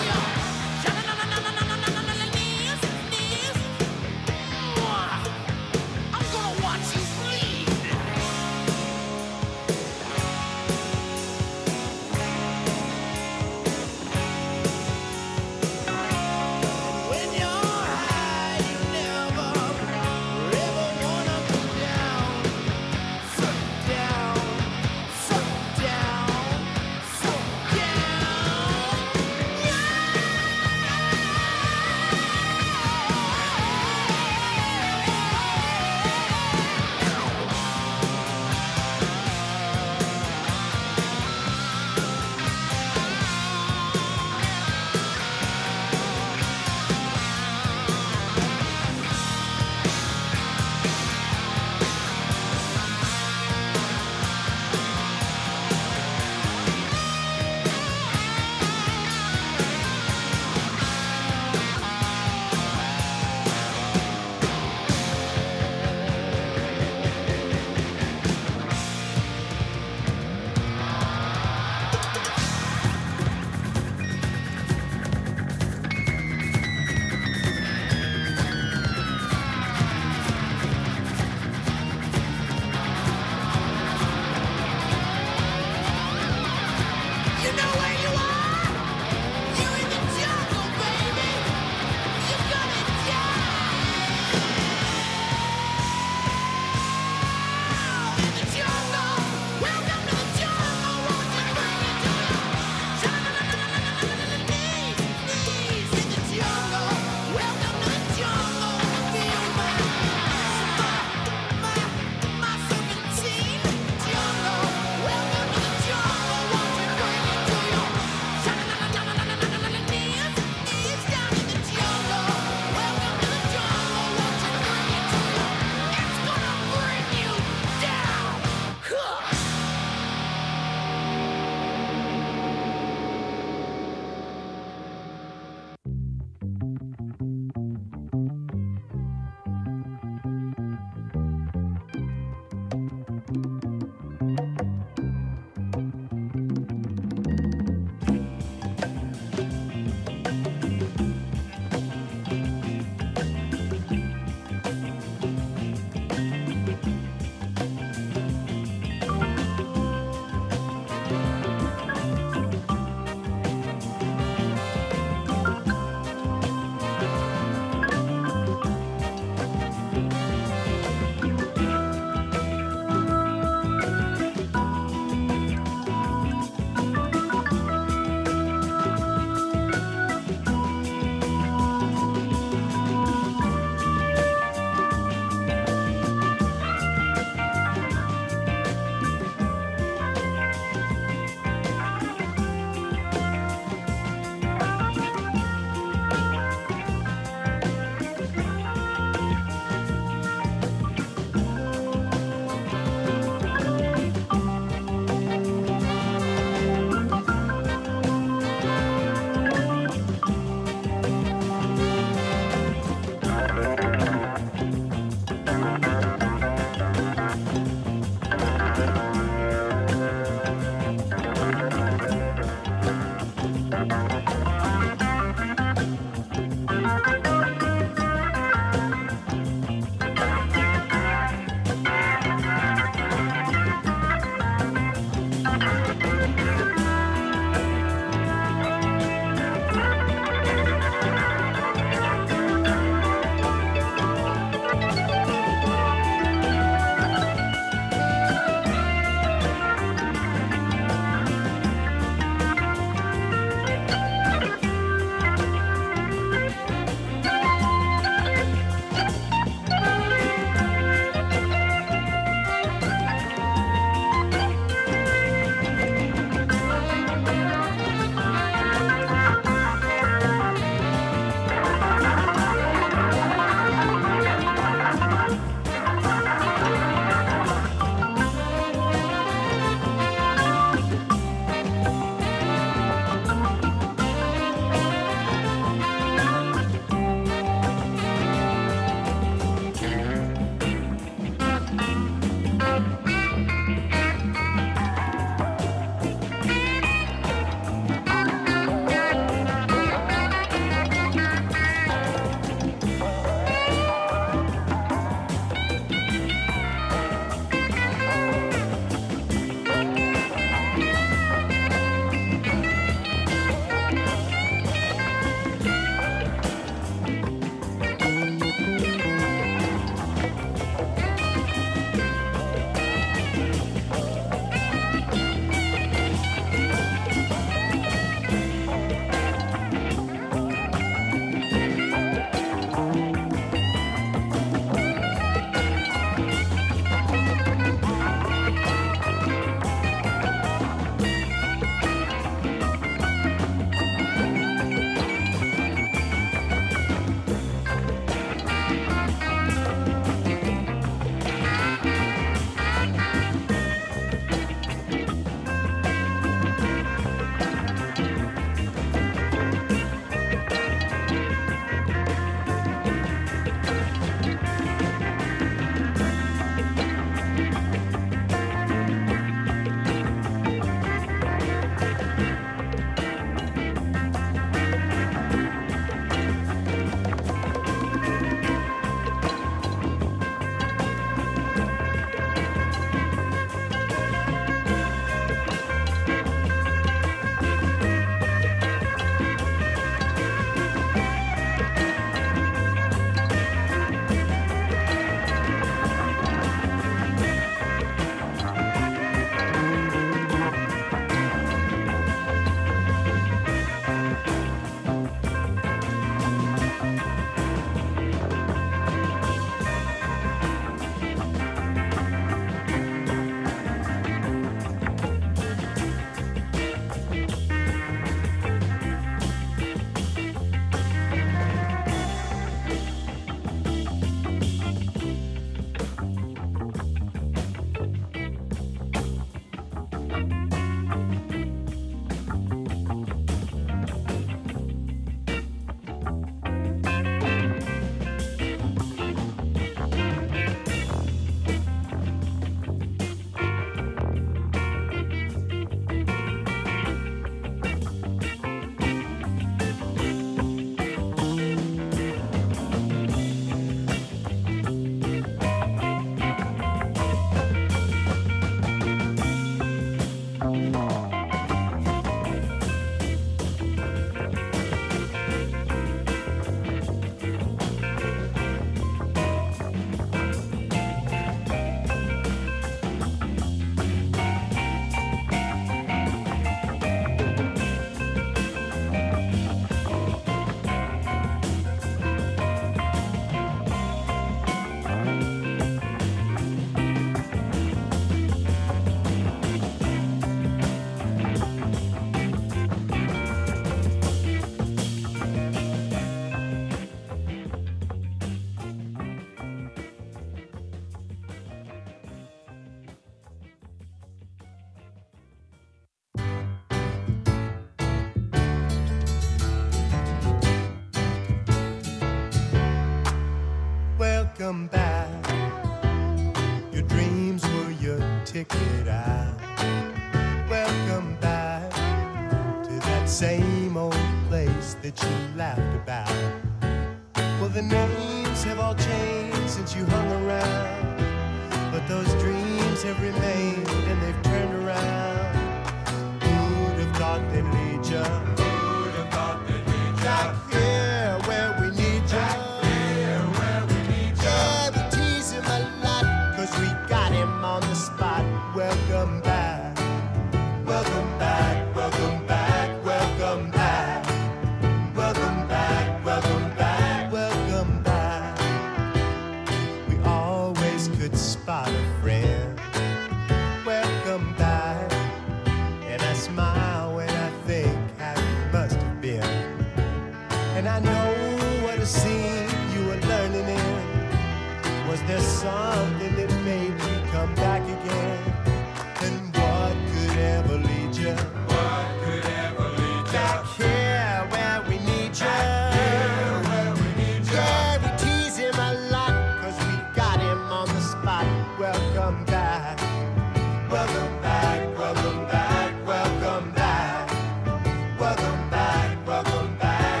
welcome back. Your dreams were your ticket out. Welcome back to that same old place that you laughed about. Well, the names have all changed since you hung around, but those dreams have remained and they've turned around. Who'd have thought they'd lead ya? Who'd have thought they'd lead ya? Back here where we need ya. Back here where we need ya. Yeah, we tease him a lot, 'cause we got him on the spot. Welcome back. Welcome back, welcome back, welcome back. Welcome back, welcome back, welcome back. We always could spot a friend. Welcome back. And I smile when I think how it must have been. And I know what a scene you were learning in. Was there something that made you come back again? And what could ever lead you? What could ever lead you? Back here where we need you. Back here where we need you. Yeah, we tease him a lot, 'cause we got him on the spot. Welcome back. Welcome back, welcome back, welcome back. Welcome back, welcome back.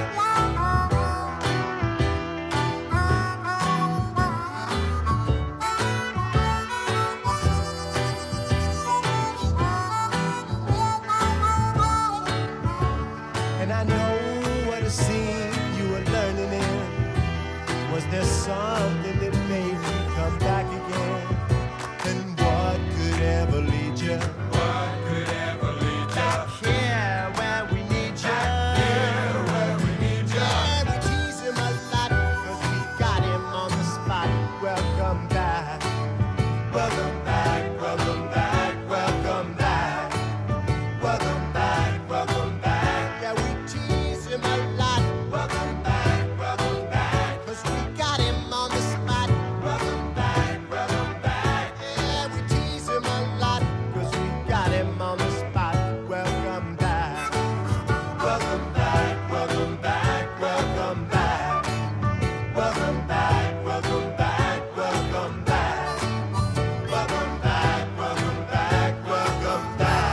And I know what a scene you were learning in. Was there something that made you come back again? And what could ever lead you? What could ever lead you? Back here where we need you. Back here where we need you. Yeah, we tease him a lot, 'cause we got him on the spot. Welcome back. Welcome back, welcome back, welcome back. Welcome back, welcome back. Yeah, we tease him a lot. Welcome back, 'cause we got him on the spot. Welcome back, yeah, we tease him a lot, 'cause we got him on the spot. Welcome back. Welcome back, welcome back, welcome back. Welcome back, welcome back, welcome back. Welcome back, welcome back, welcome back.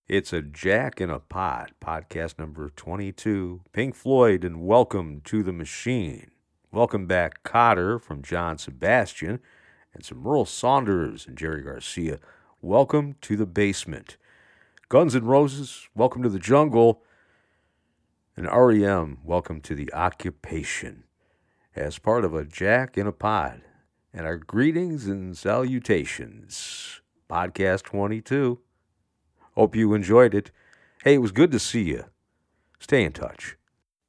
It's a Jack in a Pod, podcast number 22. Pink Floyd and Welcome to the Machine. Welcome back, Cotter from John Sebastian, and some Merle Saunders and Jerry Garcia. Welcome to the Basement. Guns N' Roses, Welcome to the Jungle. And REM, Welcome to the Occupation. As part of a Jack in a Pod. And our greetings and salutations. Podcast 22. Hope you enjoyed it. Hey, it was good to see you. Stay in touch.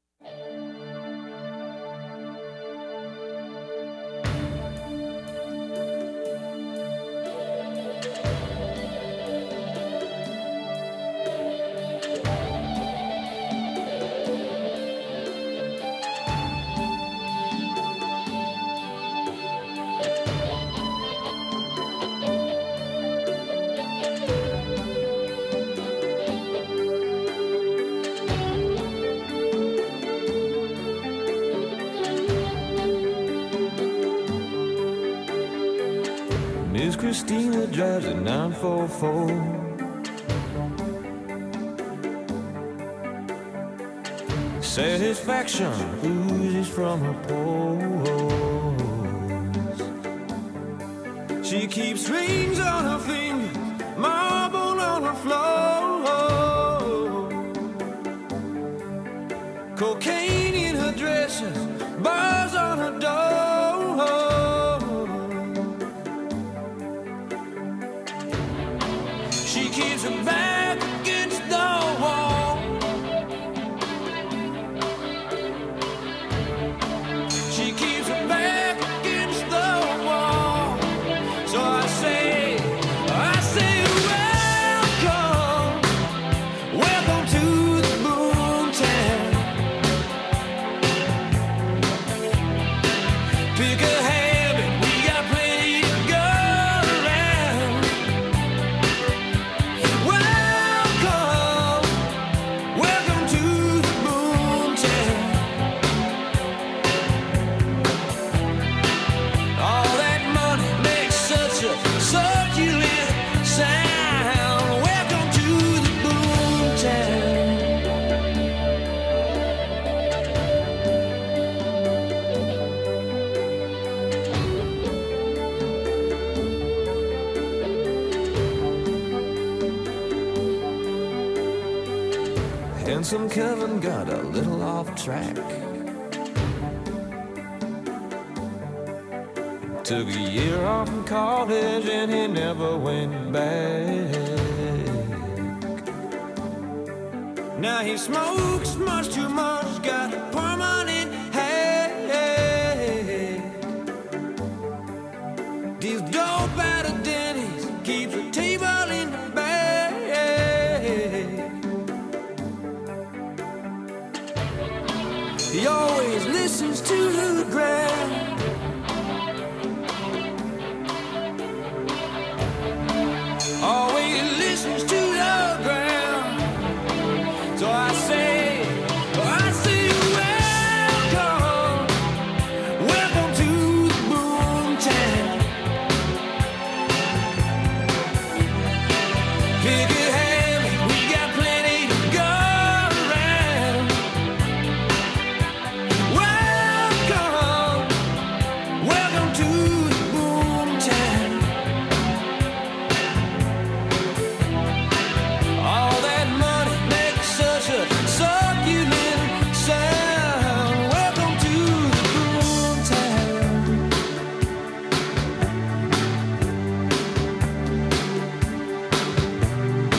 Miss Christina drives a 944. Satisfaction oozes from her pores. She keeps rings on her fingers, marble on her floor. Cocaine in her dresses, bars on her door. She keeps her back against the wall. She keeps her back against the wall. So I say, welcome, welcome to the boomtown. Pick a habit, we got plenty to go around. Welcome to the boomtown. All that money makes such a succulent sound. Welcome to the boomtown. Handsome Kevin got a little off track. Took a year off from college and he never went back. Now he smokes much too much, got a permanent headache. Deals dope at a Denny's, keeps a table in the back. He always listens to the ground. Always listens to the ground. So I say welcome, welcome to the boomtown. Pick a habit, we got plenty to go around. Welcome to the boomtown. All that money makes such a succulent sound. Welcome to the boomtown.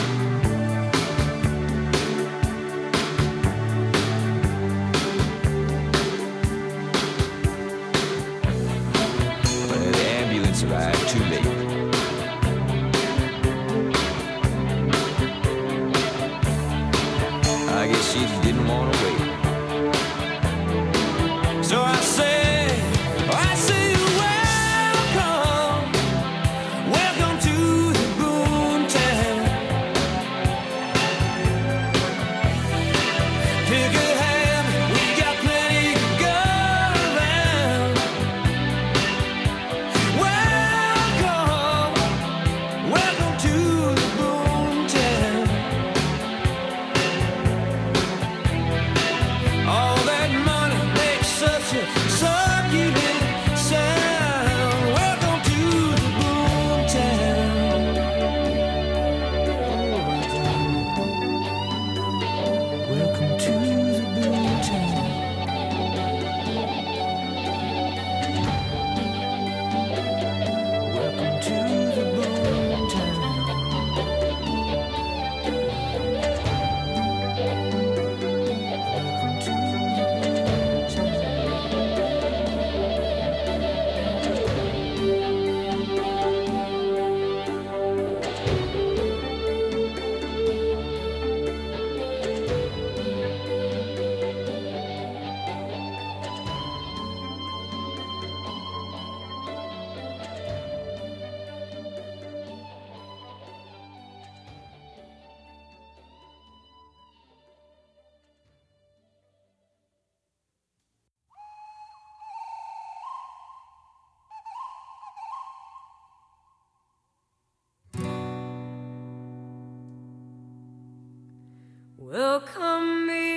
Welcome me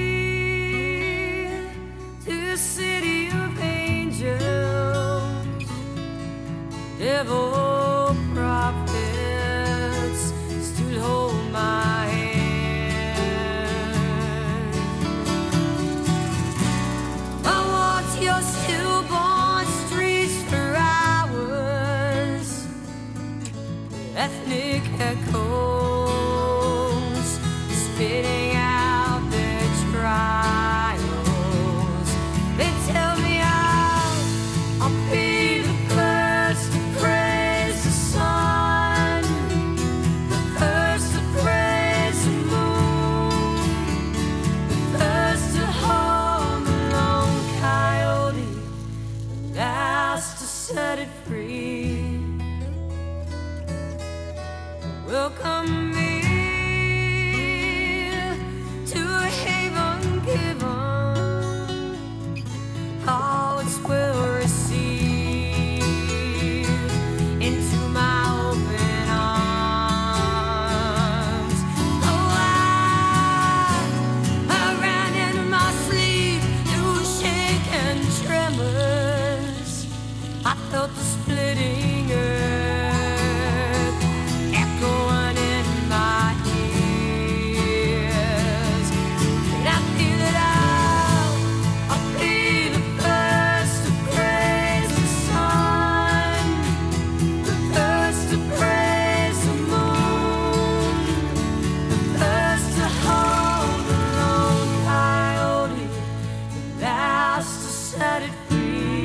to the city of angels. Devil prophets still hold my hand. I walked your stillborn streets for hours. Ethnic echoes spitting out their trials. They tell me I'll be the first to praise the sun, the first to praise the moon, the first to hold the lone coyote, the last to set it free. Welcome me to a haven given. Oh, it's well received into my open arms. Oh, I ran in my sleep through shake and tremors. I felt the splitting earth echoing in my ears. And I feel that I'll be the first to praise the sun, the first to praise the moon, the first to hold the lone coyote, the last to set it free.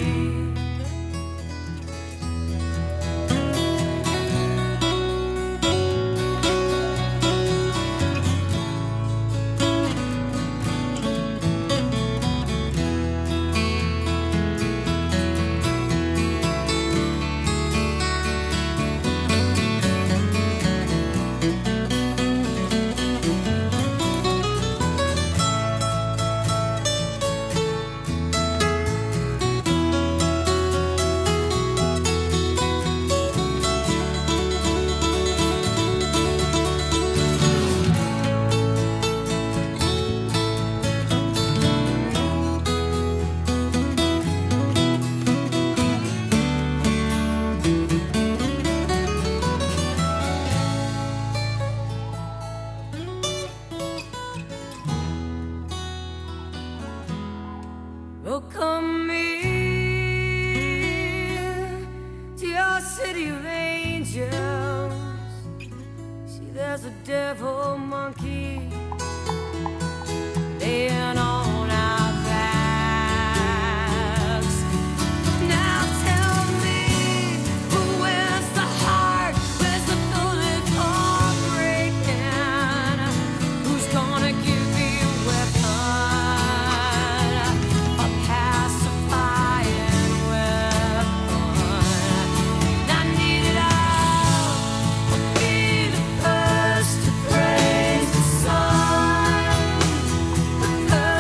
Welcome me to your city of angels. See, there's a devil monkey laying on our backs. Now tell me, where's the heart? Where's the bullet all breaking? Who's gonna give me a weapon? A pacifying weapon. I need it all. I'll be the first to praise the sun, the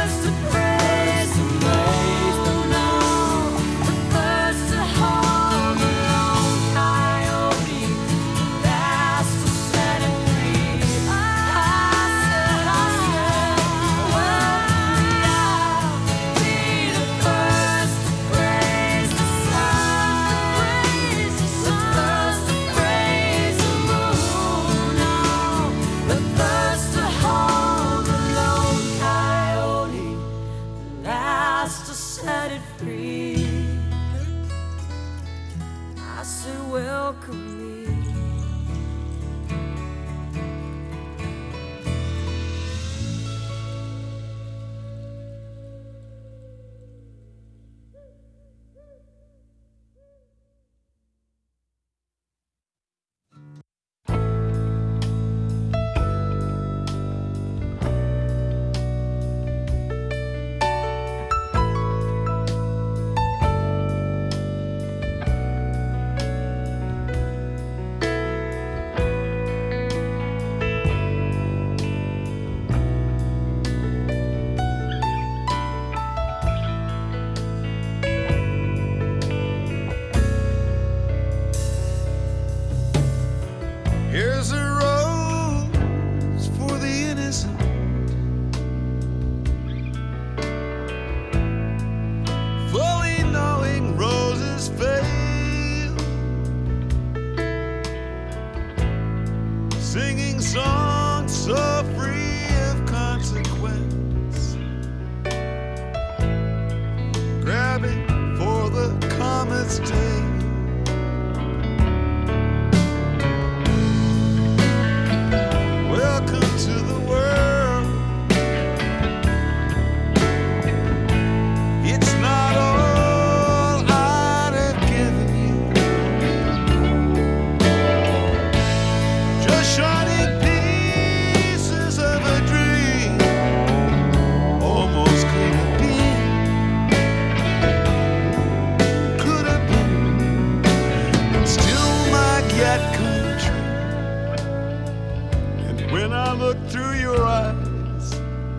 when I look through your eyes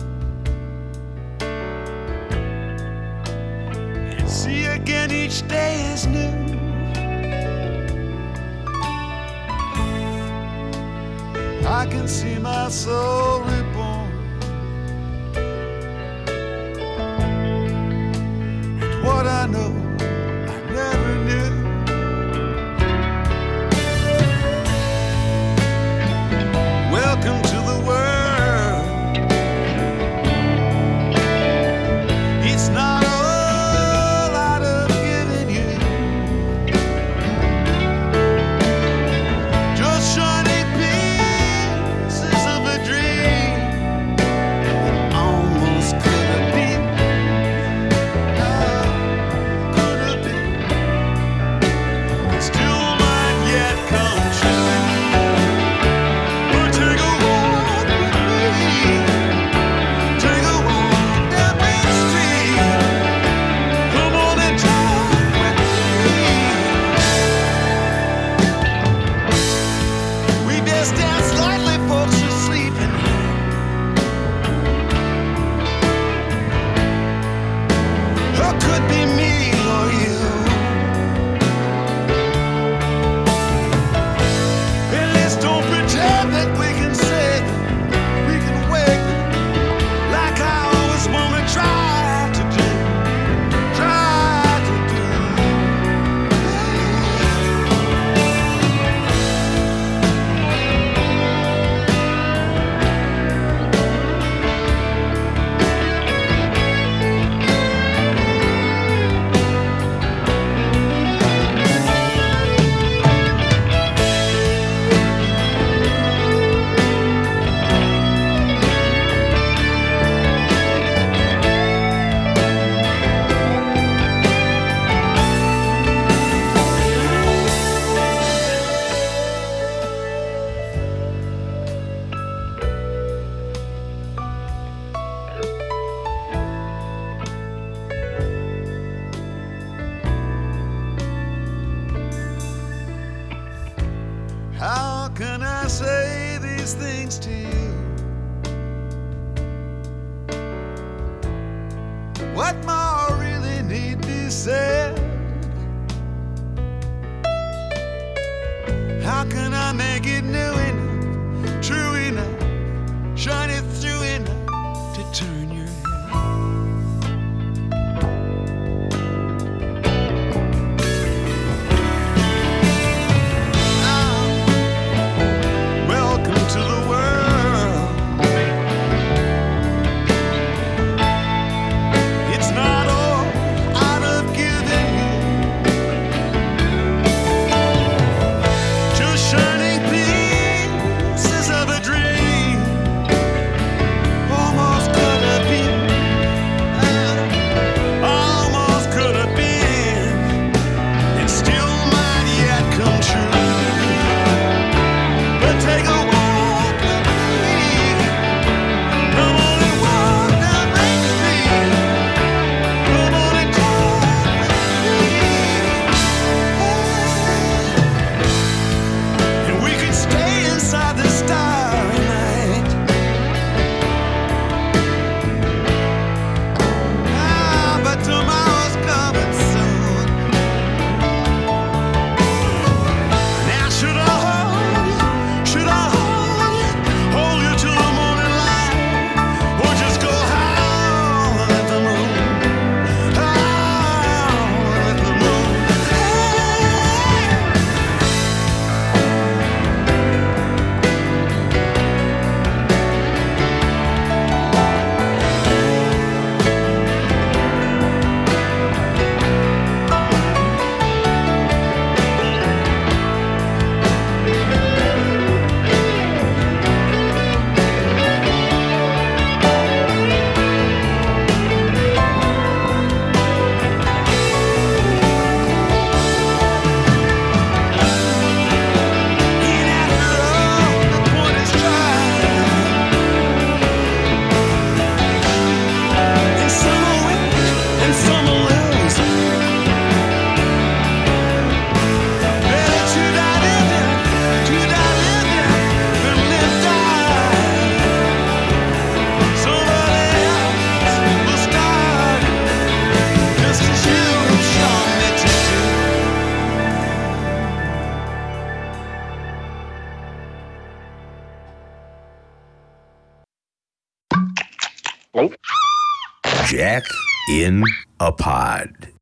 and see again each day is new. I can see my soul reborn, and what I know I never knew. Welcome to the world. It's not all out of giving you, just shining pieces of a dream that almost could have been, could have been, and still might yet come true. But take a walk with me, take a walk down Main Street. Come on and talk with me. We dare stand slightly, folks are sleeping. Or could be me or you. At least don't pretend that we can say that we can wake like I always wanna try to do. Try to do. How can I say these things to you? What more really need be said? How can I make it new enough, true enough, shine it through enough to turn your welcome to the world. It's not all out of giving you, just shining peace. Jack in a Pod.